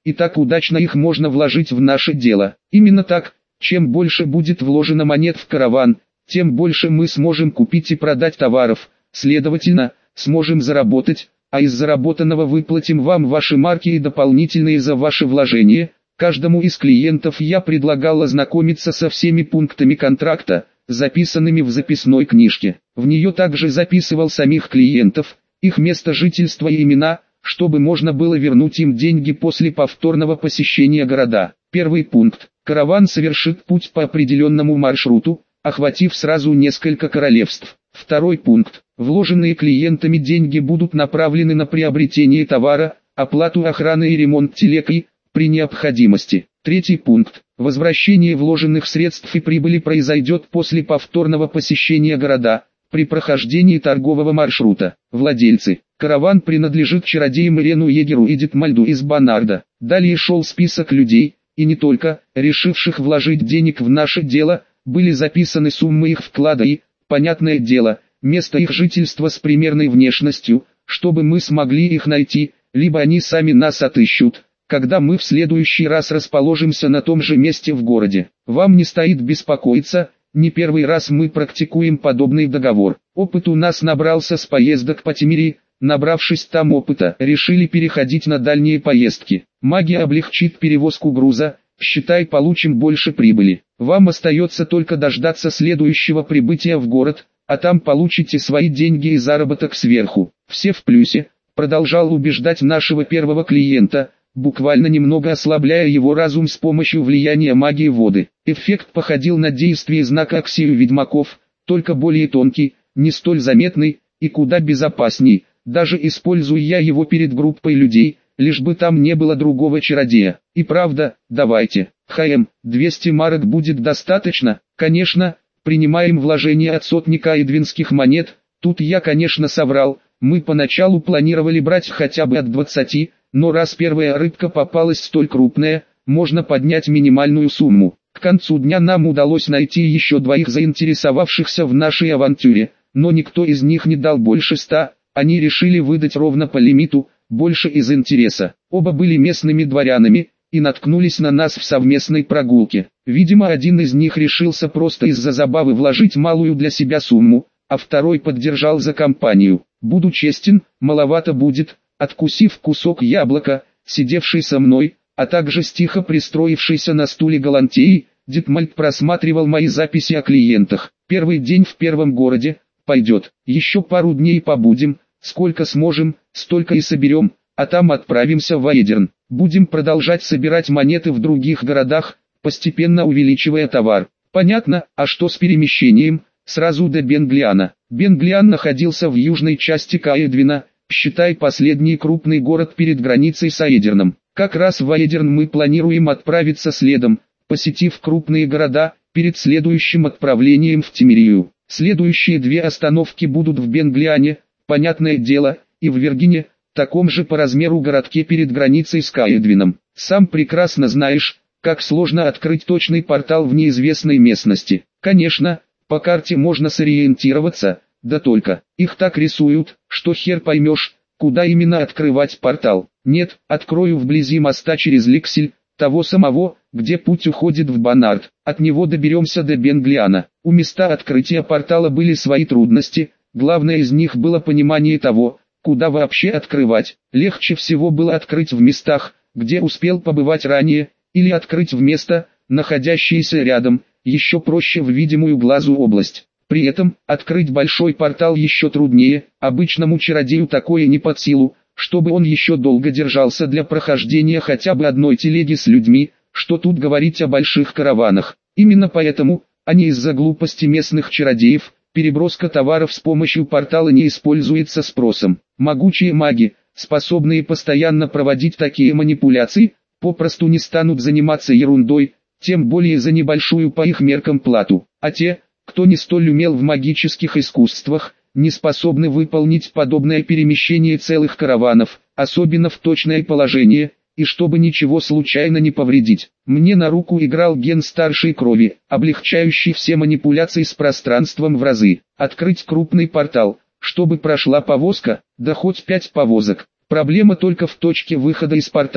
и так удачно их можно вложить в наше дело. Именно так, чем больше будет вложено монет в караван, тем больше мы сможем купить и продать товаров, следовательно, сможем заработать, а из заработанного выплатим вам ваши марки и дополнительные за ваши вложения. Каждому из клиентов я предлагал ознакомиться со всеми пунктами контракта, записанными в записной книжке. В нее также записывал самих клиентов, их место жительства и имена, чтобы можно было вернуть им деньги после повторного посещения города. Первый пункт. Караван совершит путь по определенному маршруту, охватив сразу несколько королевств. Второй пункт. Вложенные клиентами деньги будут направлены на приобретение товара, оплату охраны и ремонт телег и, при необходимости. Третий пункт. Возвращение вложенных средств и прибыли произойдет после повторного посещения города, при прохождении торгового маршрута. Владельцы. Караван принадлежит чародеям Ирену Егеру и Дитмальду из Банарда. Далее шел список людей, и не только, решивших вложить денег в наше дело, были записаны суммы их вклада и, понятное дело, место их жительства с примерной внешностью, чтобы мы смогли их найти, либо они сами нас отыщут, когда мы в следующий раз расположимся на том же месте в городе. Вам не стоит беспокоиться, не первый раз мы практикуем подобный договор. Опыт у нас набрался с поездок по Темирии, набравшись там опыта, решили переходить на дальние поездки. Магия облегчит перевозку груза, считай, получим больше прибыли. Вам остается только дождаться следующего прибытия в город, а там получите свои деньги и заработок сверху. Все в плюсе, продолжал убеждать нашего первого клиента, буквально немного ослабляя его разум с помощью влияния магии воды. Эффект походил на действие знака Аксию ведьмаков, только более тонкий, не столь заметный и куда безопасней, даже используя я его перед группой людей, лишь бы там не было другого чародея. И правда, давайте, ХМ, двести марок будет достаточно, конечно, принимаем вложения от сотника эдвинских монет. Тут я, конечно, соврал, мы поначалу планировали брать хотя бы от двадцати, но раз первая рыбка попалась столь крупная, можно поднять минимальную сумму. К концу дня нам удалось найти еще двоих заинтересовавшихся в нашей авантюре, но никто из них не дал больше ста, они решили выдать ровно по лимиту, больше из интереса. Оба были местными дворянами, и наткнулись на нас в совместной прогулке. Видимо, один из них решился просто из-за забавы вложить малую для себя сумму, а второй поддержал за компанию. Буду честен, маловато будет. Откусив кусок яблока, сидевший со мной, а также тихо пристроившийся на стуле Галантеи, Дитмальд просматривал мои записи о клиентах. Первый день в первом городе, пойдет. Еще пару дней побудем, сколько сможем, столько и соберем, а там отправимся в Аэдерн. Будем продолжать собирать монеты в других городах, постепенно увеличивая товар. Понятно, а что с перемещением? Сразу до Бенглиана. Бенглиан находился в южной части Каэдвина, считай, последний крупный город перед границей с Аэдерном. Как раз в Аэдерн мы планируем отправиться следом, посетив крупные города, перед следующим отправлением в Темирию. Следующие две остановки будут в Бенглиане, понятное дело, и в Вергине, таком же по размеру городке перед границей с Каэдвином. Сам прекрасно знаешь, как сложно открыть точный портал в неизвестной местности. Конечно, по карте можно сориентироваться, да только, их так рисуют, что хер поймешь, куда именно открывать портал. Нет, открою вблизи моста через Ликсель, того самого, где путь уходит в Банард. От него доберемся до Бенглиана. У места открытия портала были свои трудности, главное из них было понимание того, куда вообще открывать. Легче всего было открыть в местах, где успел побывать ранее, или открыть в место, находящееся рядом, еще проще в видимую глазу область. При этом, открыть большой портал еще труднее, обычному чародею такое не под силу, чтобы он еще долго держался для прохождения хотя бы одной телеги с людьми, что тут говорить о больших караванах. Именно поэтому, а не из-за глупости местных чародеев, переброска товаров с помощью портала не используется спросом. Могучие маги, способные постоянно проводить такие манипуляции, попросту не станут заниматься ерундой, тем более за небольшую по их меркам плату. А те, кто не столь умел в магических искусствах, не способны выполнить подобное перемещение целых караванов, особенно в точное положение, и чтобы ничего случайно не повредить. Мне на руку играл ген старшей крови, облегчающий все манипуляции с пространством в разы. Открыть крупный портал, чтобы прошла повозка, да хоть пять повозок. Проблема только в точке выхода из портала,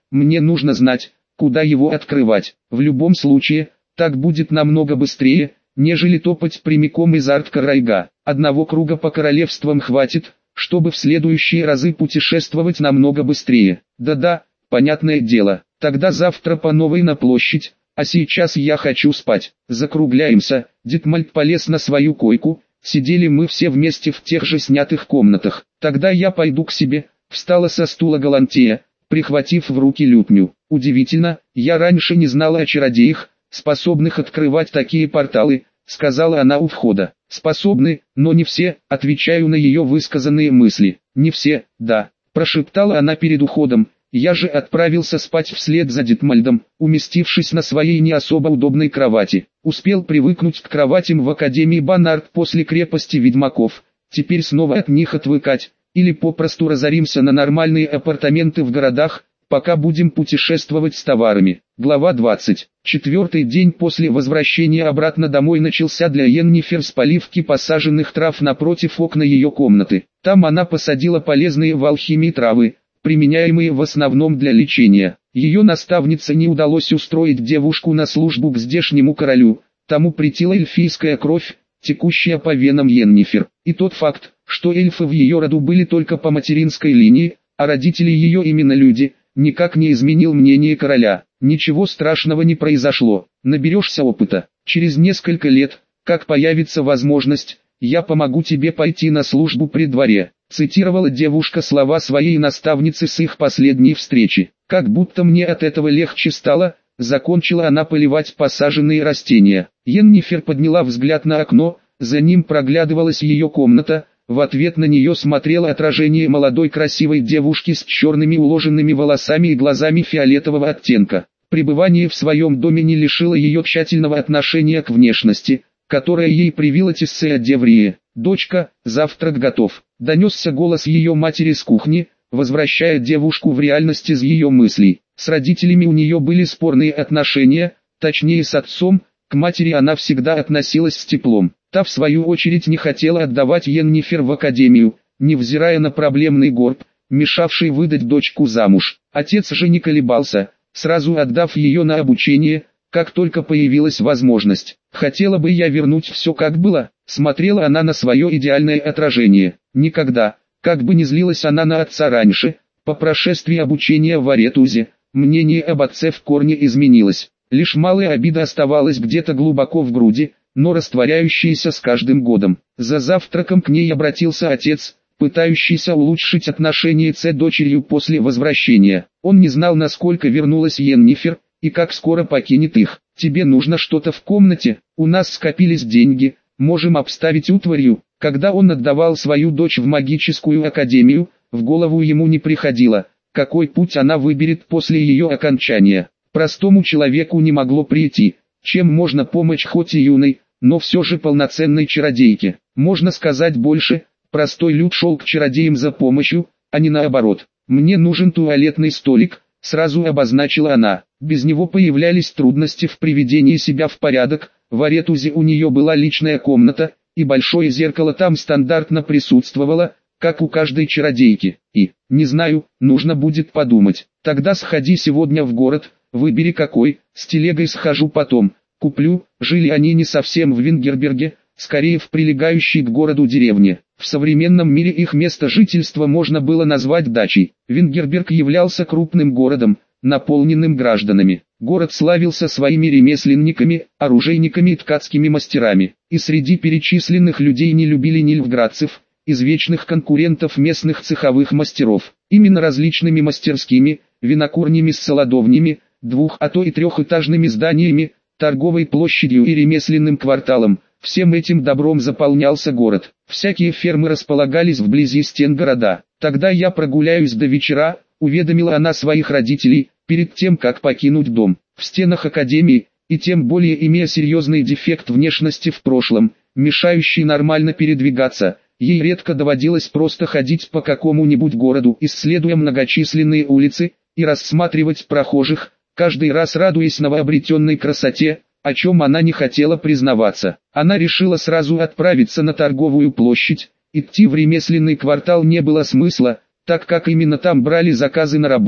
мне нужно знать, куда его открывать. В любом случае, так будет намного быстрее, нежели топать прямиком из Арт-Карайга. Одного круга по королевствам хватит, чтобы в следующие разы путешествовать намного быстрее. Да-да, понятное дело, тогда завтра по новой на площадь, а сейчас я хочу спать. Закругляемся. Дитмальд полез на свою койку, сидели мы все вместе в тех же снятых комнатах. Тогда я пойду к себе, встала со стула Галантея, прихватив в руки лютню. Удивительно, я раньше не знала о чародеях, способных открывать такие порталы, сказала она у входа. Способны, но не все, отвечаю на ее высказанные мысли. Не все, да, прошептала она перед уходом. Я же отправился спать вслед за Дитмальдом, уместившись на своей не особо удобной кровати. Успел привыкнуть к кроватям в Академии Банард после крепости ведьмаков. Теперь снова от них отвыкать, или попросту разоримся на нормальные апартаменты в городах, пока будем путешествовать с товарами. Глава двадцать. Четвертый день после возвращения обратно домой начался для Йеннифер с поливки посаженных трав напротив окна ее комнаты. Там она посадила полезные в алхимии травы, применяемые в основном для лечения. Ее наставнице не удалось устроить девушку на службу к здешнему королю, тому претила эльфийская кровь, текущая по венам Йеннифер. И тот факт, что эльфы в ее роду были только по материнской линии, а родители ее именно люди, никак не изменил мнение короля. Ничего страшного не произошло, наберешься опыта. Через несколько лет, как появится возможность, я помогу тебе пойти на службу при дворе. Цитировала девушка слова своей наставницы с их последней встречи. Как будто мне от этого легче стало, закончила она поливать посаженные растения. Йеннифер подняла взгляд на окно, за ним проглядывалась ее комната, в ответ на нее смотрело отражение молодой красивой девушки с черными уложенными волосами и глазами фиолетового оттенка. Пребывание в своем доме не лишило ее тщательного отношения к внешности, которое ей привила Тессея Деврия. «Дочка, завтрак готов», — донесся голос ее матери с кухни, возвращая девушку в реальность из ее мыслей. С родителями у нее были спорные отношения, точнее с отцом, к матери она всегда относилась с теплом. Та в свою очередь не хотела отдавать Йеннифер в академию, невзирая на проблемный горб, мешавший выдать дочку замуж. Отец же не колебался, сразу отдав ее на обучение, как только появилась возможность. «Хотела бы я вернуть все как было», смотрела она на свое идеальное отражение. Никогда, как бы ни злилась она на отца раньше, по прошествии обучения в Аретузе, мнение об отце в корне изменилось. Лишь малая обида оставалась где-то глубоко в груди, но растворяющаяся с каждым годом. За завтраком к ней обратился отец, пытающийся улучшить отношения с дочерью после возвращения. Он не знал, насколько вернулась Йеннифер, и как скоро покинет их. «Тебе нужно что-то в комнате, у нас скопились деньги, можем обставить утварью». Когда он отдавал свою дочь в магическую академию, в голову ему не приходило, какой путь она выберет после ее окончания. Простому человеку не могло прийти, чем можно помочь хоть и юной, но все же полноценной чародейке. Можно сказать больше, простой люд шел к чародеям за помощью, а не наоборот. «Мне нужен туалетный столик», сразу обозначила она. Без него появлялись трудности в приведении себя в порядок. В Аретузе у нее была личная комната, и большое зеркало там стандартно присутствовало, как у каждой чародейки. И, не знаю, нужно будет подумать. Тогда сходи сегодня в город, выбери какой, с телегой схожу потом, куплю. Жили они не совсем в Вингерберге, скорее в прилегающей к городу деревне. В современном мире их место жительства можно было назвать дачей. Вингерберг являлся крупным городом, наполненным гражданами. Город славился своими ремесленниками, оружейниками и ткацкими мастерами. И среди перечисленных людей не любили нильфградцев, извечных конкурентов местных цеховых мастеров. Именно различными мастерскими, винокурнями с солодовнями, двух- а то и трехэтажными зданиями, торговой площадью и ремесленным кварталом, всем этим добром заполнялся город. Всякие фермы располагались вблизи стен города. «Тогда я прогуляюсь до вечера», уведомила она своих родителей, перед тем как покинуть дом. В стенах академии, и тем более имея серьезный дефект внешности в прошлом, мешающий нормально передвигаться, ей редко доводилось просто ходить по какому-нибудь городу, исследуя многочисленные улицы, и рассматривать прохожих, каждый раз радуясь новообретенной красоте, о чем она не хотела признаваться. Она решила сразу отправиться на торговую площадь, идти в ремесленный квартал не было смысла, так как именно там брали заказы на работу,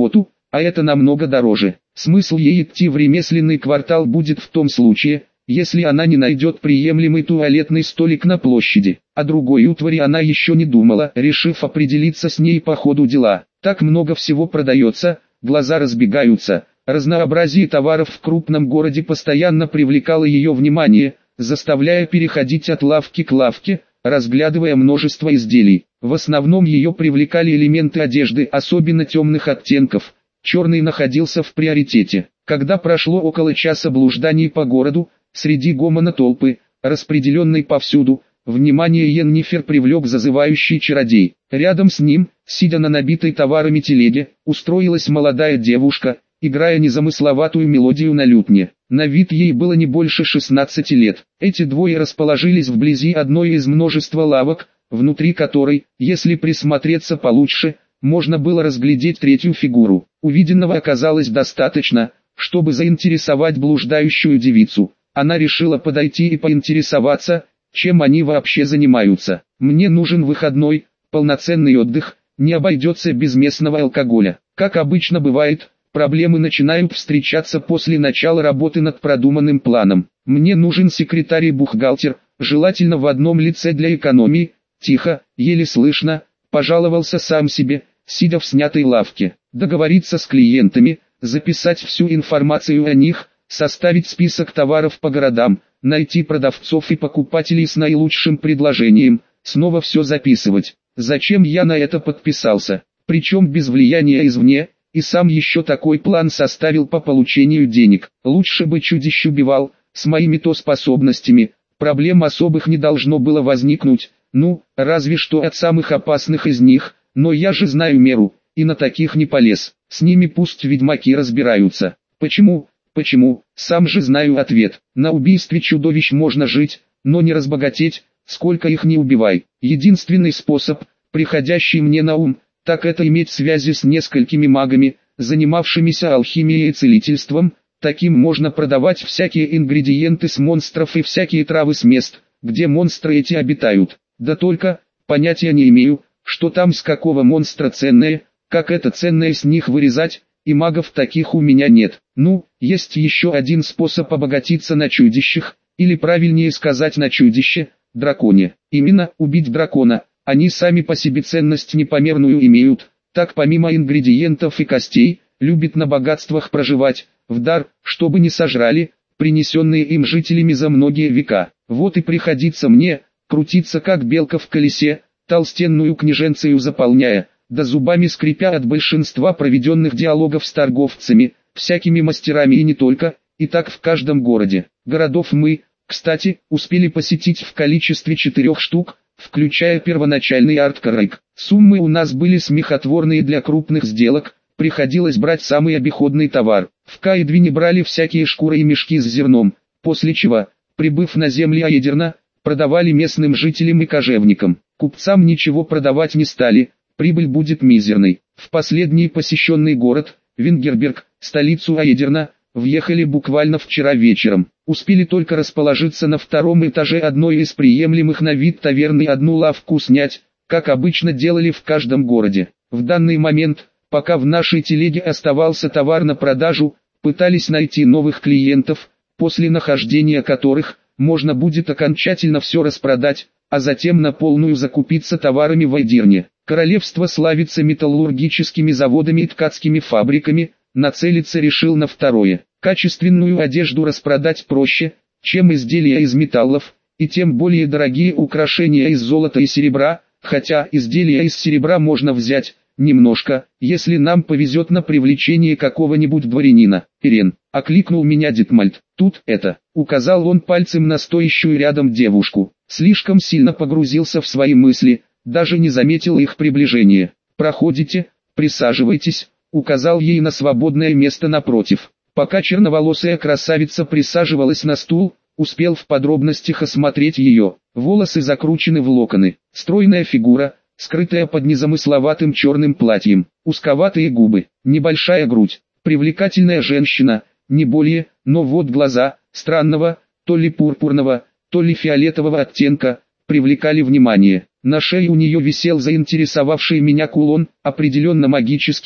а это намного дороже. Смысл ей идти в ремесленный квартал будет в том случае, если она не найдет приемлемый туалетный столик на площади. О другой утвари она еще не думала, решив определиться с ней по ходу дела. Так много всего продается, глаза разбегаются. Разнообразие товаров в крупном городе постоянно привлекало ее внимание, заставляя переходить от лавки к лавке, разглядывая множество изделий. В основном ее привлекали элементы одежды, особенно темных оттенков. Черный находился в приоритете. Когда прошло около часа блужданий по городу, среди гомона толпы, распределенной повсюду, внимание Йеннифер привлек зазывающий чародей. Рядом с ним, сидя на набитой товарами телеге, устроилась молодая девушка, играя незамысловатую мелодию на лютне. На вид ей было не больше шестнадцати лет. Эти двое расположились вблизи одной из множества лавок, внутри которой, если присмотреться получше, можно было разглядеть третью фигуру. Увиденного оказалось достаточно, чтобы заинтересовать блуждающую девицу. Она решила подойти и поинтересоваться, чем они вообще занимаются. «Мне нужен выходной, полноценный отдых, не обойдется без местного алкоголя. Как обычно бывает, проблемы начинают встречаться после начала работы над продуманным планом. Мне нужен секретарь и бухгалтер, желательно в одном лице для экономии». Тихо, еле слышно, пожаловался сам себе, сидя в снятой лавке. Договориться с клиентами, записать всю информацию о них, составить список товаров по городам, найти продавцов и покупателей с наилучшим предложением, снова все записывать. Зачем я на это подписался? Причем без влияния извне, и сам еще такой план составил по получению денег. Лучше бы чудище убивал, с моими-то способностями, проблем особых не должно было возникнуть. Ну, разве что от самых опасных из них, но я же знаю меру, и на таких не полез. С ними пусть ведьмаки разбираются. Почему? Почему? Сам же знаю ответ. На убийстве чудовищ можно жить, но не разбогатеть, сколько их не убивай. Единственный способ, приходящий мне на ум, так это иметь связи с несколькими магами, занимавшимися алхимией и целительством. Таким можно продавать всякие ингредиенты с монстров и всякие травы с мест, где монстры эти обитают. Да только, понятия не имею, что там с какого монстра ценное, как это ценное с них вырезать, и магов таких у меня нет. Ну, есть еще один способ обогатиться на чудищах, или правильнее сказать на чудище, драконе. Именно, убить дракона. Они сами по себе ценность непомерную имеют, так помимо ингредиентов и костей, любят на богатствах проживать, в дар, чтобы не сожрали, принесенные им жителями за многие века. Вот и приходится мне, крутиться как белка в колесе, толстенную княженцию заполняя, да зубами скрипя от большинства проведенных диалогов с торговцами, всякими мастерами и не только, и так в каждом городе. Городов мы, кстати, успели посетить в количестве четырех штук, включая первоначальный арткорейк. Суммы у нас были смехотворные для крупных сделок, приходилось брать самый обиходный товар. В Каэдвине брали всякие шкуры и мешки с зерном, после чего, прибыв на земли Аедерна, продавали местным жителям и кожевникам. Купцам ничего продавать не стали, прибыль будет мизерной. В последний посещенный город, Вингерберг, столицу Аедерна, въехали буквально вчера вечером. Успели только расположиться на втором этаже одной из приемлемых на вид таверны, одну лавку снять, как обычно делали в каждом городе. В данный момент, пока в нашей телеге оставался товар на продажу, пытались найти новых клиентов, после нахождения которых можно будет окончательно все распродать, а затем на полную закупиться товарами в Аедерне. Королевство славится металлургическими заводами и ткацкими фабриками, нацелиться решил на второе. Качественную одежду распродать проще, чем изделия из металлов, и тем более дорогие украшения из золота и серебра, хотя изделия из серебра можно взять немножко, если нам повезет на привлечение какого-нибудь дворянина. Ирен, окликнул меня Детмальд. Тут это, указал он пальцем на стоящую рядом девушку. Слишком сильно погрузился в свои мысли, даже не заметил их приближения. Проходите, присаживайтесь, указал ей на свободное место напротив. Пока черноволосая красавица присаживалась на стул, успел в подробностях осмотреть ее. Волосы закручены в локоны, стройная фигура, скрытая под незамысловатым черным платьем, узковатые губы, небольшая грудь, привлекательная женщина, не более, но вот глаза, странного, то ли пурпурного, то ли фиолетового оттенка, привлекали внимание. На шее у нее висел заинтересовавший меня кулон, определенно магический,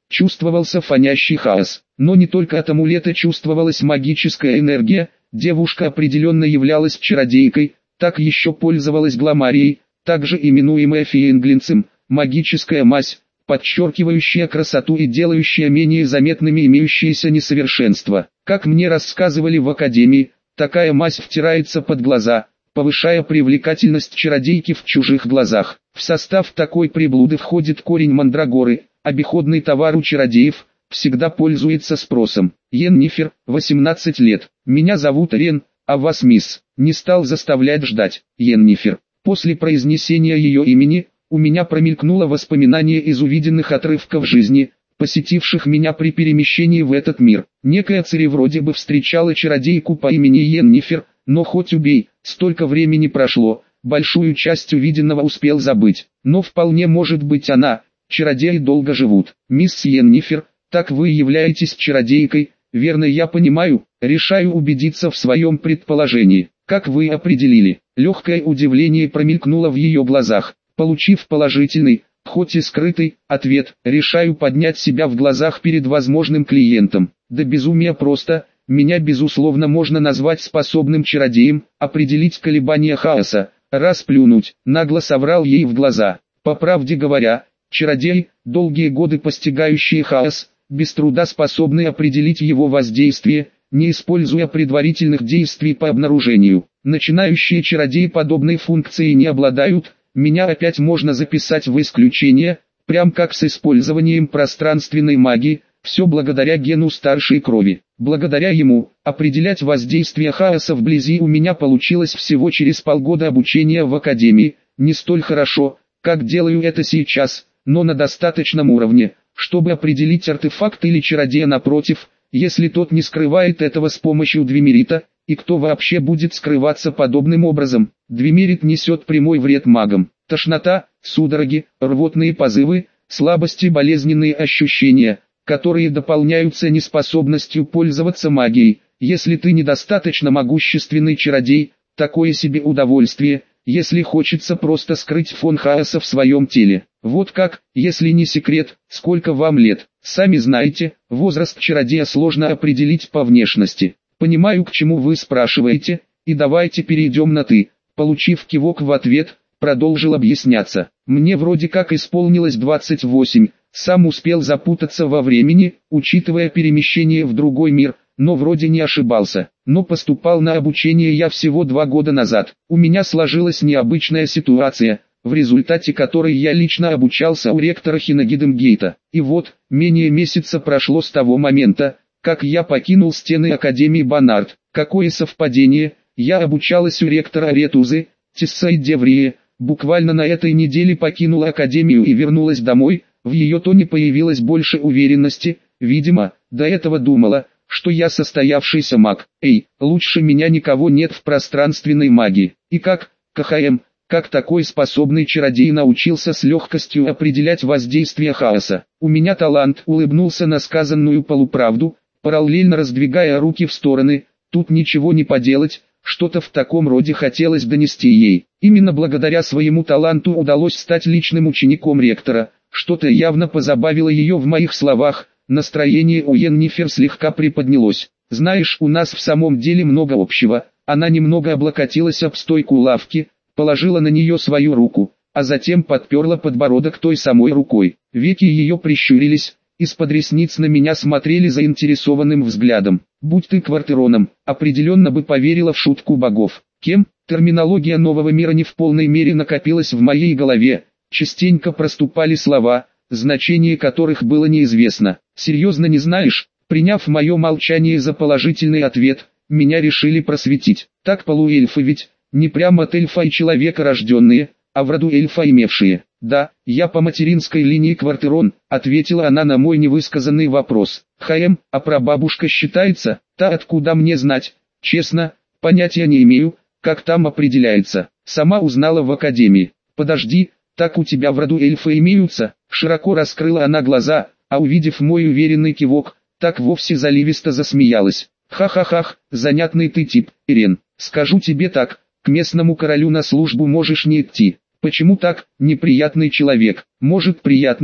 чувствовался фонящий хаос. Но не только от амулета чувствовалась магическая энергия, девушка определенно являлась чародейкой, так еще пользовалась гламарией, также именуемая фиенглинцем, магическая мазь, подчеркивающая красоту и делающая менее заметными имеющиеся несовершенства. Как мне рассказывали в академии, такая мазь втирается под глаза, повышая привлекательность чародейки в чужих глазах. В состав такой приблуды входит корень мандрагоры, обиходный товар у чародеев, всегда пользуется спросом. Йеннифер, восемнадцать лет. Меня зовут Рен, а вас мисс. Не стал заставлять ждать. Йеннифер. После произнесения ее имени, у меня промелькнуло воспоминание из увиденных отрывков жизни, посетивших меня при перемещении в этот мир. Некая Цири вроде бы встречала чародейку по имени Йеннифер, но хоть убей, столько времени прошло, большую часть увиденного успел забыть. Но вполне может быть она, чародеи долго живут. Мисс Йеннифер, так вы являетесь чародейкой, верно я понимаю, решаю убедиться в своем предположении. Как вы определили? Легкое удивление промелькнуло в ее глазах. Получив положительный, хоть и скрытый, ответ, решаю поднять себя в глазах перед возможным клиентом. Да безумие просто, меня безусловно можно назвать способным чародеем, определить колебания хаоса, расплюнуть, нагло соврал ей в глаза. По правде говоря, чародей, долгие годы постигающий хаос, без труда способны определить его воздействие, не используя предварительных действий по обнаружению. Начинающие чародеи подобной функцией не обладают. Меня опять можно записать в исключение, прям как с использованием пространственной магии, все благодаря гену старшей крови. Благодаря ему, определять воздействие хаоса вблизи у меня получилось всего через полгода обучения в академии, не столь хорошо, как делаю это сейчас, но на достаточном уровне, чтобы определить артефакт или чародея напротив, если тот не скрывает этого с помощью двемерита. И кто вообще будет скрываться подобным образом? Двемерит несет прямой вред магам. Тошнота, судороги, рвотные позывы, слабости, болезненные ощущения, которые дополняются неспособностью пользоваться магией. Если ты недостаточно могущественный чародей, такое себе удовольствие, если хочется просто скрыть фон хаоса в своем теле. Вот как, если не секрет, сколько вам лет. Сами знаете, возраст чародея сложно определить по внешности. Понимаю, к чему вы спрашиваете, и давайте перейдем на «ты». Получив кивок в ответ, продолжил объясняться. Мне вроде как исполнилось двадцать восемь, сам успел запутаться во времени, учитывая перемещение в другой мир, но вроде не ошибался. Но поступал на обучение я всего два года назад. У меня сложилась необычная ситуация, в результате которой я лично обучался у ректора Хинагидемгейта. И вот, менее месяца прошло с того момента, как я покинул стены Академии Банард. Какое совпадение, я обучалась у ректора Ретузы, Тиссай Деврии, буквально на этой неделе покинула Академию и вернулась домой, в ее тоне появилось больше уверенности, видимо, до этого думала, что я состоявшийся маг. Эй, лучше меня никого нет в пространственной магии. И как, КХМ, как такой способный чародей научился с легкостью определять воздействие хаоса? У меня талант, улыбнулся на сказанную полуправду, параллельно раздвигая руки в стороны. Тут ничего не поделать, что-то в таком роде хотелось донести ей. Именно благодаря своему таланту удалось стать личным учеником ректора. Что-то явно позабавило ее в моих словах, настроение у Йеннифер слегка приподнялось. Знаешь, у нас в самом деле много общего. Она немного облокотилась об стойку лавки, положила на нее свою руку, а затем подперла подбородок той самой рукой. Веки ее прищурились, из-под ресниц на меня смотрели заинтересованным взглядом. Будь ты Квартероном, определенно бы поверила в шутку богов. Кем? Терминология нового мира не в полной мере накопилась в моей голове. Частенько проступали слова, значение которых было неизвестно. Серьезно не знаешь? Приняв мое молчание за положительный ответ, меня решили просветить. Так полуэльфы ведь, не прямо от эльфа и человека рожденные, а в роду эльфа имевшие. Да, я по материнской линии Квартерон, ответила она на мой невысказанный вопрос. ХМ, а прабабушка считается? Та откуда мне знать? Честно, понятия не имею, как там определяется. Сама узнала в академии. Подожди, так у тебя в роду эльфы имеются? Широко раскрыла она глаза, а увидев мой уверенный кивок, так вовсе заливисто засмеялась. Ха-ха-ха, занятный ты тип, Ирен. Скажу тебе так, к местному королю на службу можешь не идти. Почему так? Неприятный человек. Может приятный,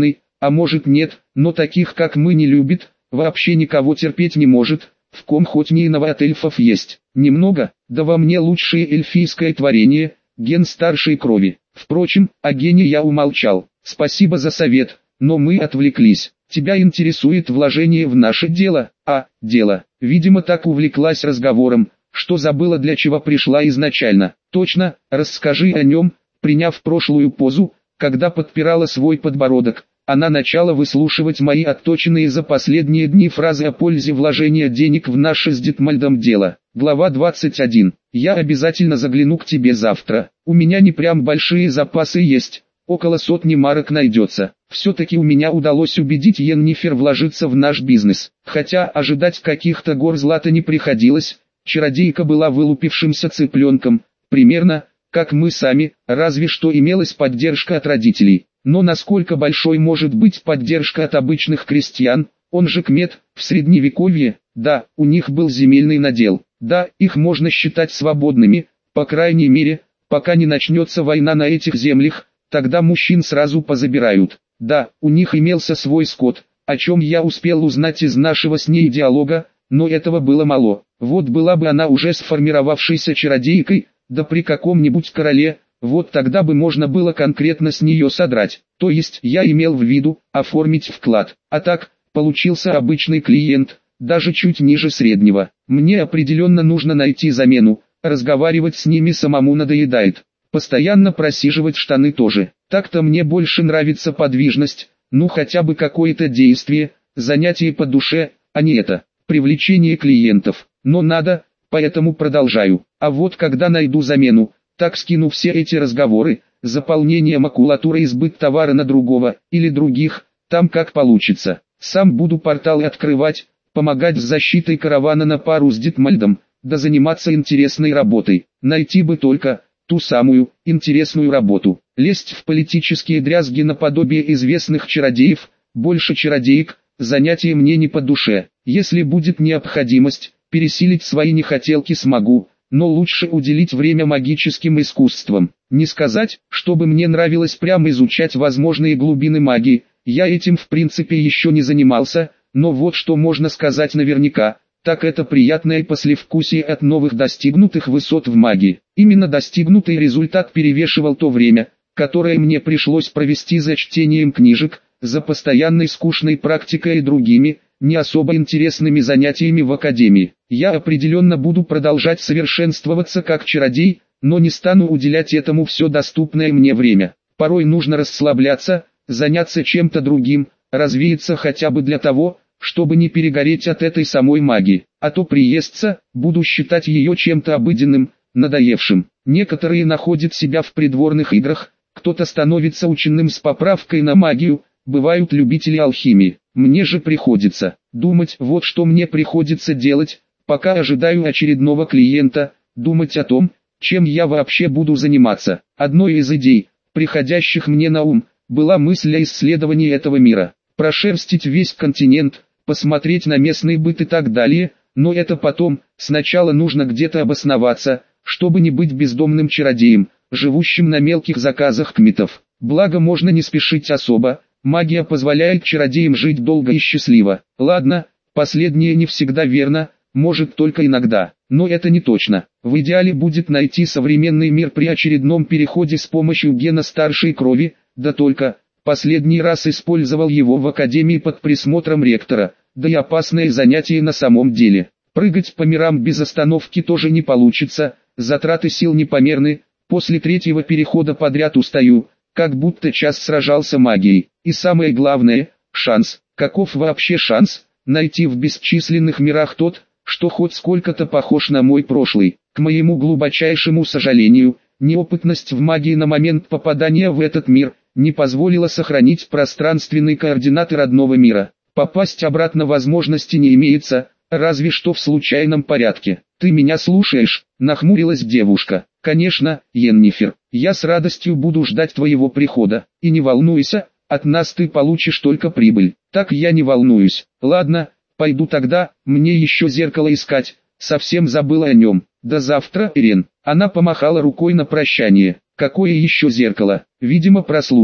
а может нет, но таких как мы не любит, вообще никого терпеть не может, в ком хоть не иного от эльфов есть. Немного, да во мне лучшее эльфийское творение, ген старшей крови. Впрочем, о гене я умолчал. Спасибо за совет, но мы отвлеклись. Тебя интересует вложение в наше дело, а, дело. Видимо, так увлеклась разговором, что забыла, для чего пришла изначально. Точно, расскажи о нем. Приняв прошлую позу, когда подпирала свой подбородок, она начала выслушивать мои отточенные за последние дни фразы о пользе вложения денег в наше с Дитмальдом дело. Глава двадцать один. Я обязательно загляну к тебе завтра. У меня не прям большие запасы есть. Около сотни марок найдется. Все-таки у меня удалось убедить Йеннифер вложиться в наш бизнес. Хотя ожидать каких-то гор злата не приходилось. Чародейка была вылупившимся цыпленком. Примерно, как мы сами, разве что имелась поддержка от родителей. Но насколько большой может быть поддержка от обычных крестьян, он же кмет, в средневековье, да, у них был земельный надел. Да, их можно считать свободными, по крайней мере, пока не начнется война на этих землях. Тогда мужчин сразу позабирают. Да, у них имелся свой скот, о чем я успел узнать из нашего с ней диалога, но этого было мало. Вот была бы она уже сформировавшейся чародейкой, да при каком-нибудь короле, вот тогда бы можно было конкретно с нее содрать. То есть я имел в виду оформить вклад. А так, получился обычный клиент, даже чуть ниже среднего. Мне определенно нужно найти замену, разговаривать с ними самому надоедает. Постоянно просиживать штаны тоже. Так-то мне больше нравится подвижность, ну хотя бы какое-то действие, занятие по душе, а не это, привлечение клиентов. Но надо, поэтому продолжаю. А вот когда найду замену, так скину все эти разговоры, заполнение макулатуры и сбыт товара на другого, или других, там как получится. Сам буду порталы открывать, помогать с защитой каравана на пару с Дитмальдом, да заниматься интересной работой. Найти бы только ту самую, интересную работу. Лезть в политические дрязги наподобие известных чародеев, больше чародеек, занятие мне не по душе. Если будет необходимость, пересилить свои нехотелки смогу, но лучше уделить время магическим искусствам. Не сказать, чтобы мне нравилось прямо изучать возможные глубины магии, я этим в принципе еще не занимался, но вот что можно сказать наверняка, так это приятное послевкусие от новых достигнутых высот в магии. Именно достигнутый результат перевешивал то время, которое мне пришлось провести за чтением книжек, за постоянной скучной практикой и другими, не особо интересными занятиями в академии. Я определенно буду продолжать совершенствоваться как чародей, но не стану уделять этому все доступное мне время. Порой нужно расслабляться, заняться чем-то другим, развеяться хотя бы для того, чтобы не перегореть от этой самой магии, а то приестся, буду считать ее чем-то обыденным, надоевшим. Некоторые находят себя в придворных играх, кто-то становится ученым с поправкой на магию, бывают любители алхимии. Мне же приходится думать, вот что мне приходится делать, пока ожидаю очередного клиента, думать о том, чем я вообще буду заниматься. Одной из идей, приходящих мне на ум, была мысль о исследовании этого мира, прошерстить весь континент, посмотреть на местный быт и так далее, но это потом, сначала нужно где-то обосноваться, чтобы не быть бездомным чародеем, живущим на мелких заказах кметов. Благо можно не спешить особо, магия позволяет чародеям жить долго и счастливо. Ладно, последнее не всегда верно, может только иногда, но это не точно. В идеале будет найти современный мир при очередном переходе с помощью гена старшей крови, да только... Последний раз использовал его в академии под присмотром ректора, да и опасное занятие на самом деле. Прыгать по мирам без остановки тоже не получится, затраты сил непомерны, после третьего перехода подряд устаю, как будто час сражался магией. И самое главное, шанс. Каков вообще шанс, найти в бесчисленных мирах тот, что хоть сколько-то похож на мой прошлый? К моему глубочайшему сожалению, неопытность в магии на момент попадания в этот мир – не позволила сохранить пространственные координаты родного мира. Попасть обратно возможности не имеется, разве что в случайном порядке. «Ты меня слушаешь?» – нахмурилась девушка. «Конечно, Йеннифер, я с радостью буду ждать твоего прихода. И не волнуйся, от нас ты получишь только прибыль». «Так я не волнуюсь. Ладно, пойду тогда, мне еще зеркало искать, совсем забыла о нем. До завтра, Ирен». Она помахала рукой на прощание. «Какое еще зеркало?» Видимо прослушал.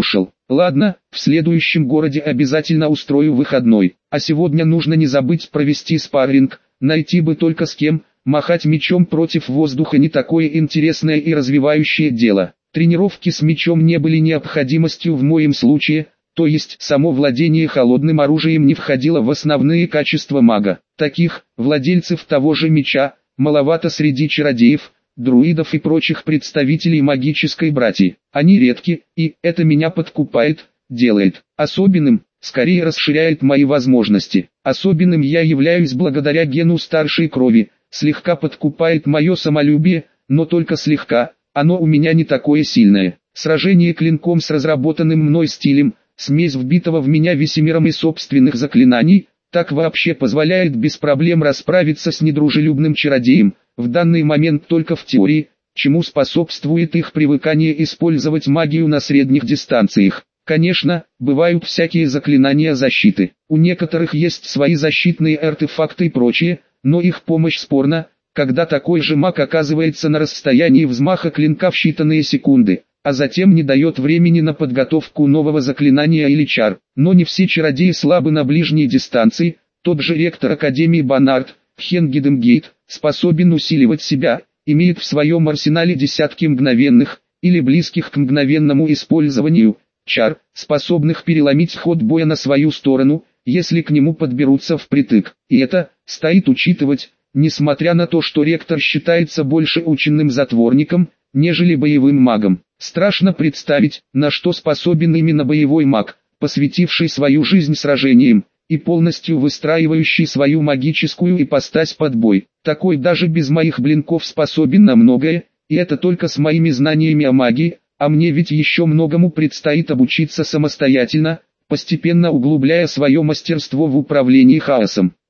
Ладно, в следующем городе обязательно устрою выходной. А сегодня нужно не забыть провести спарринг, найти бы только с кем. Махать мечом против воздуха не такое интересное и развивающее дело. Тренировки с мечом не были необходимостью в моем случае, то есть само владение холодным оружием не входило в основные качества мага. Таких, владельцев того же меча, маловато среди чародеев, друидов и прочих представителей магической братьи. Они редки, и это меня подкупает, делает особенным, скорее расширяет мои возможности. Особенным я являюсь благодаря гену старшей крови, слегка подкупает мое самолюбие, но только слегка, оно у меня не такое сильное. Сражение клинком с разработанным мной стилем, смесь вбитого в меня весемиром и собственных заклинаний, так вообще позволяет без проблем расправиться с недружелюбным чародеем, в данный момент только в теории, чему способствует их привыкание использовать магию на средних дистанциях. Конечно, бывают всякие заклинания защиты. У некоторых есть свои защитные артефакты и прочее, но их помощь спорна, когда такой же маг оказывается на расстоянии взмаха клинка в считанные секунды, а затем не дает времени на подготовку нового заклинания или чар. Но не все чародеи слабы на ближней дистанции, тот же ректор Академии Банард, Хенгидемгейт, способен усиливать себя, имеет в своем арсенале десятки мгновенных, или близких к мгновенному использованию, чар, способных переломить ход боя на свою сторону, если к нему подберутся впритык. И это стоит учитывать, несмотря на то, что ректор считается больше ученым затворником, нежели боевым магом. Страшно представить, на что способен именно боевой маг, посвятивший свою жизнь сражениям, и полностью выстраивающий свою магическую ипостась под бой. Такой даже без моих блинков способен на многое, и это только с моими знаниями о магии, а мне ведь еще многому предстоит обучиться самостоятельно, постепенно углубляя свое мастерство в управлении хаосом.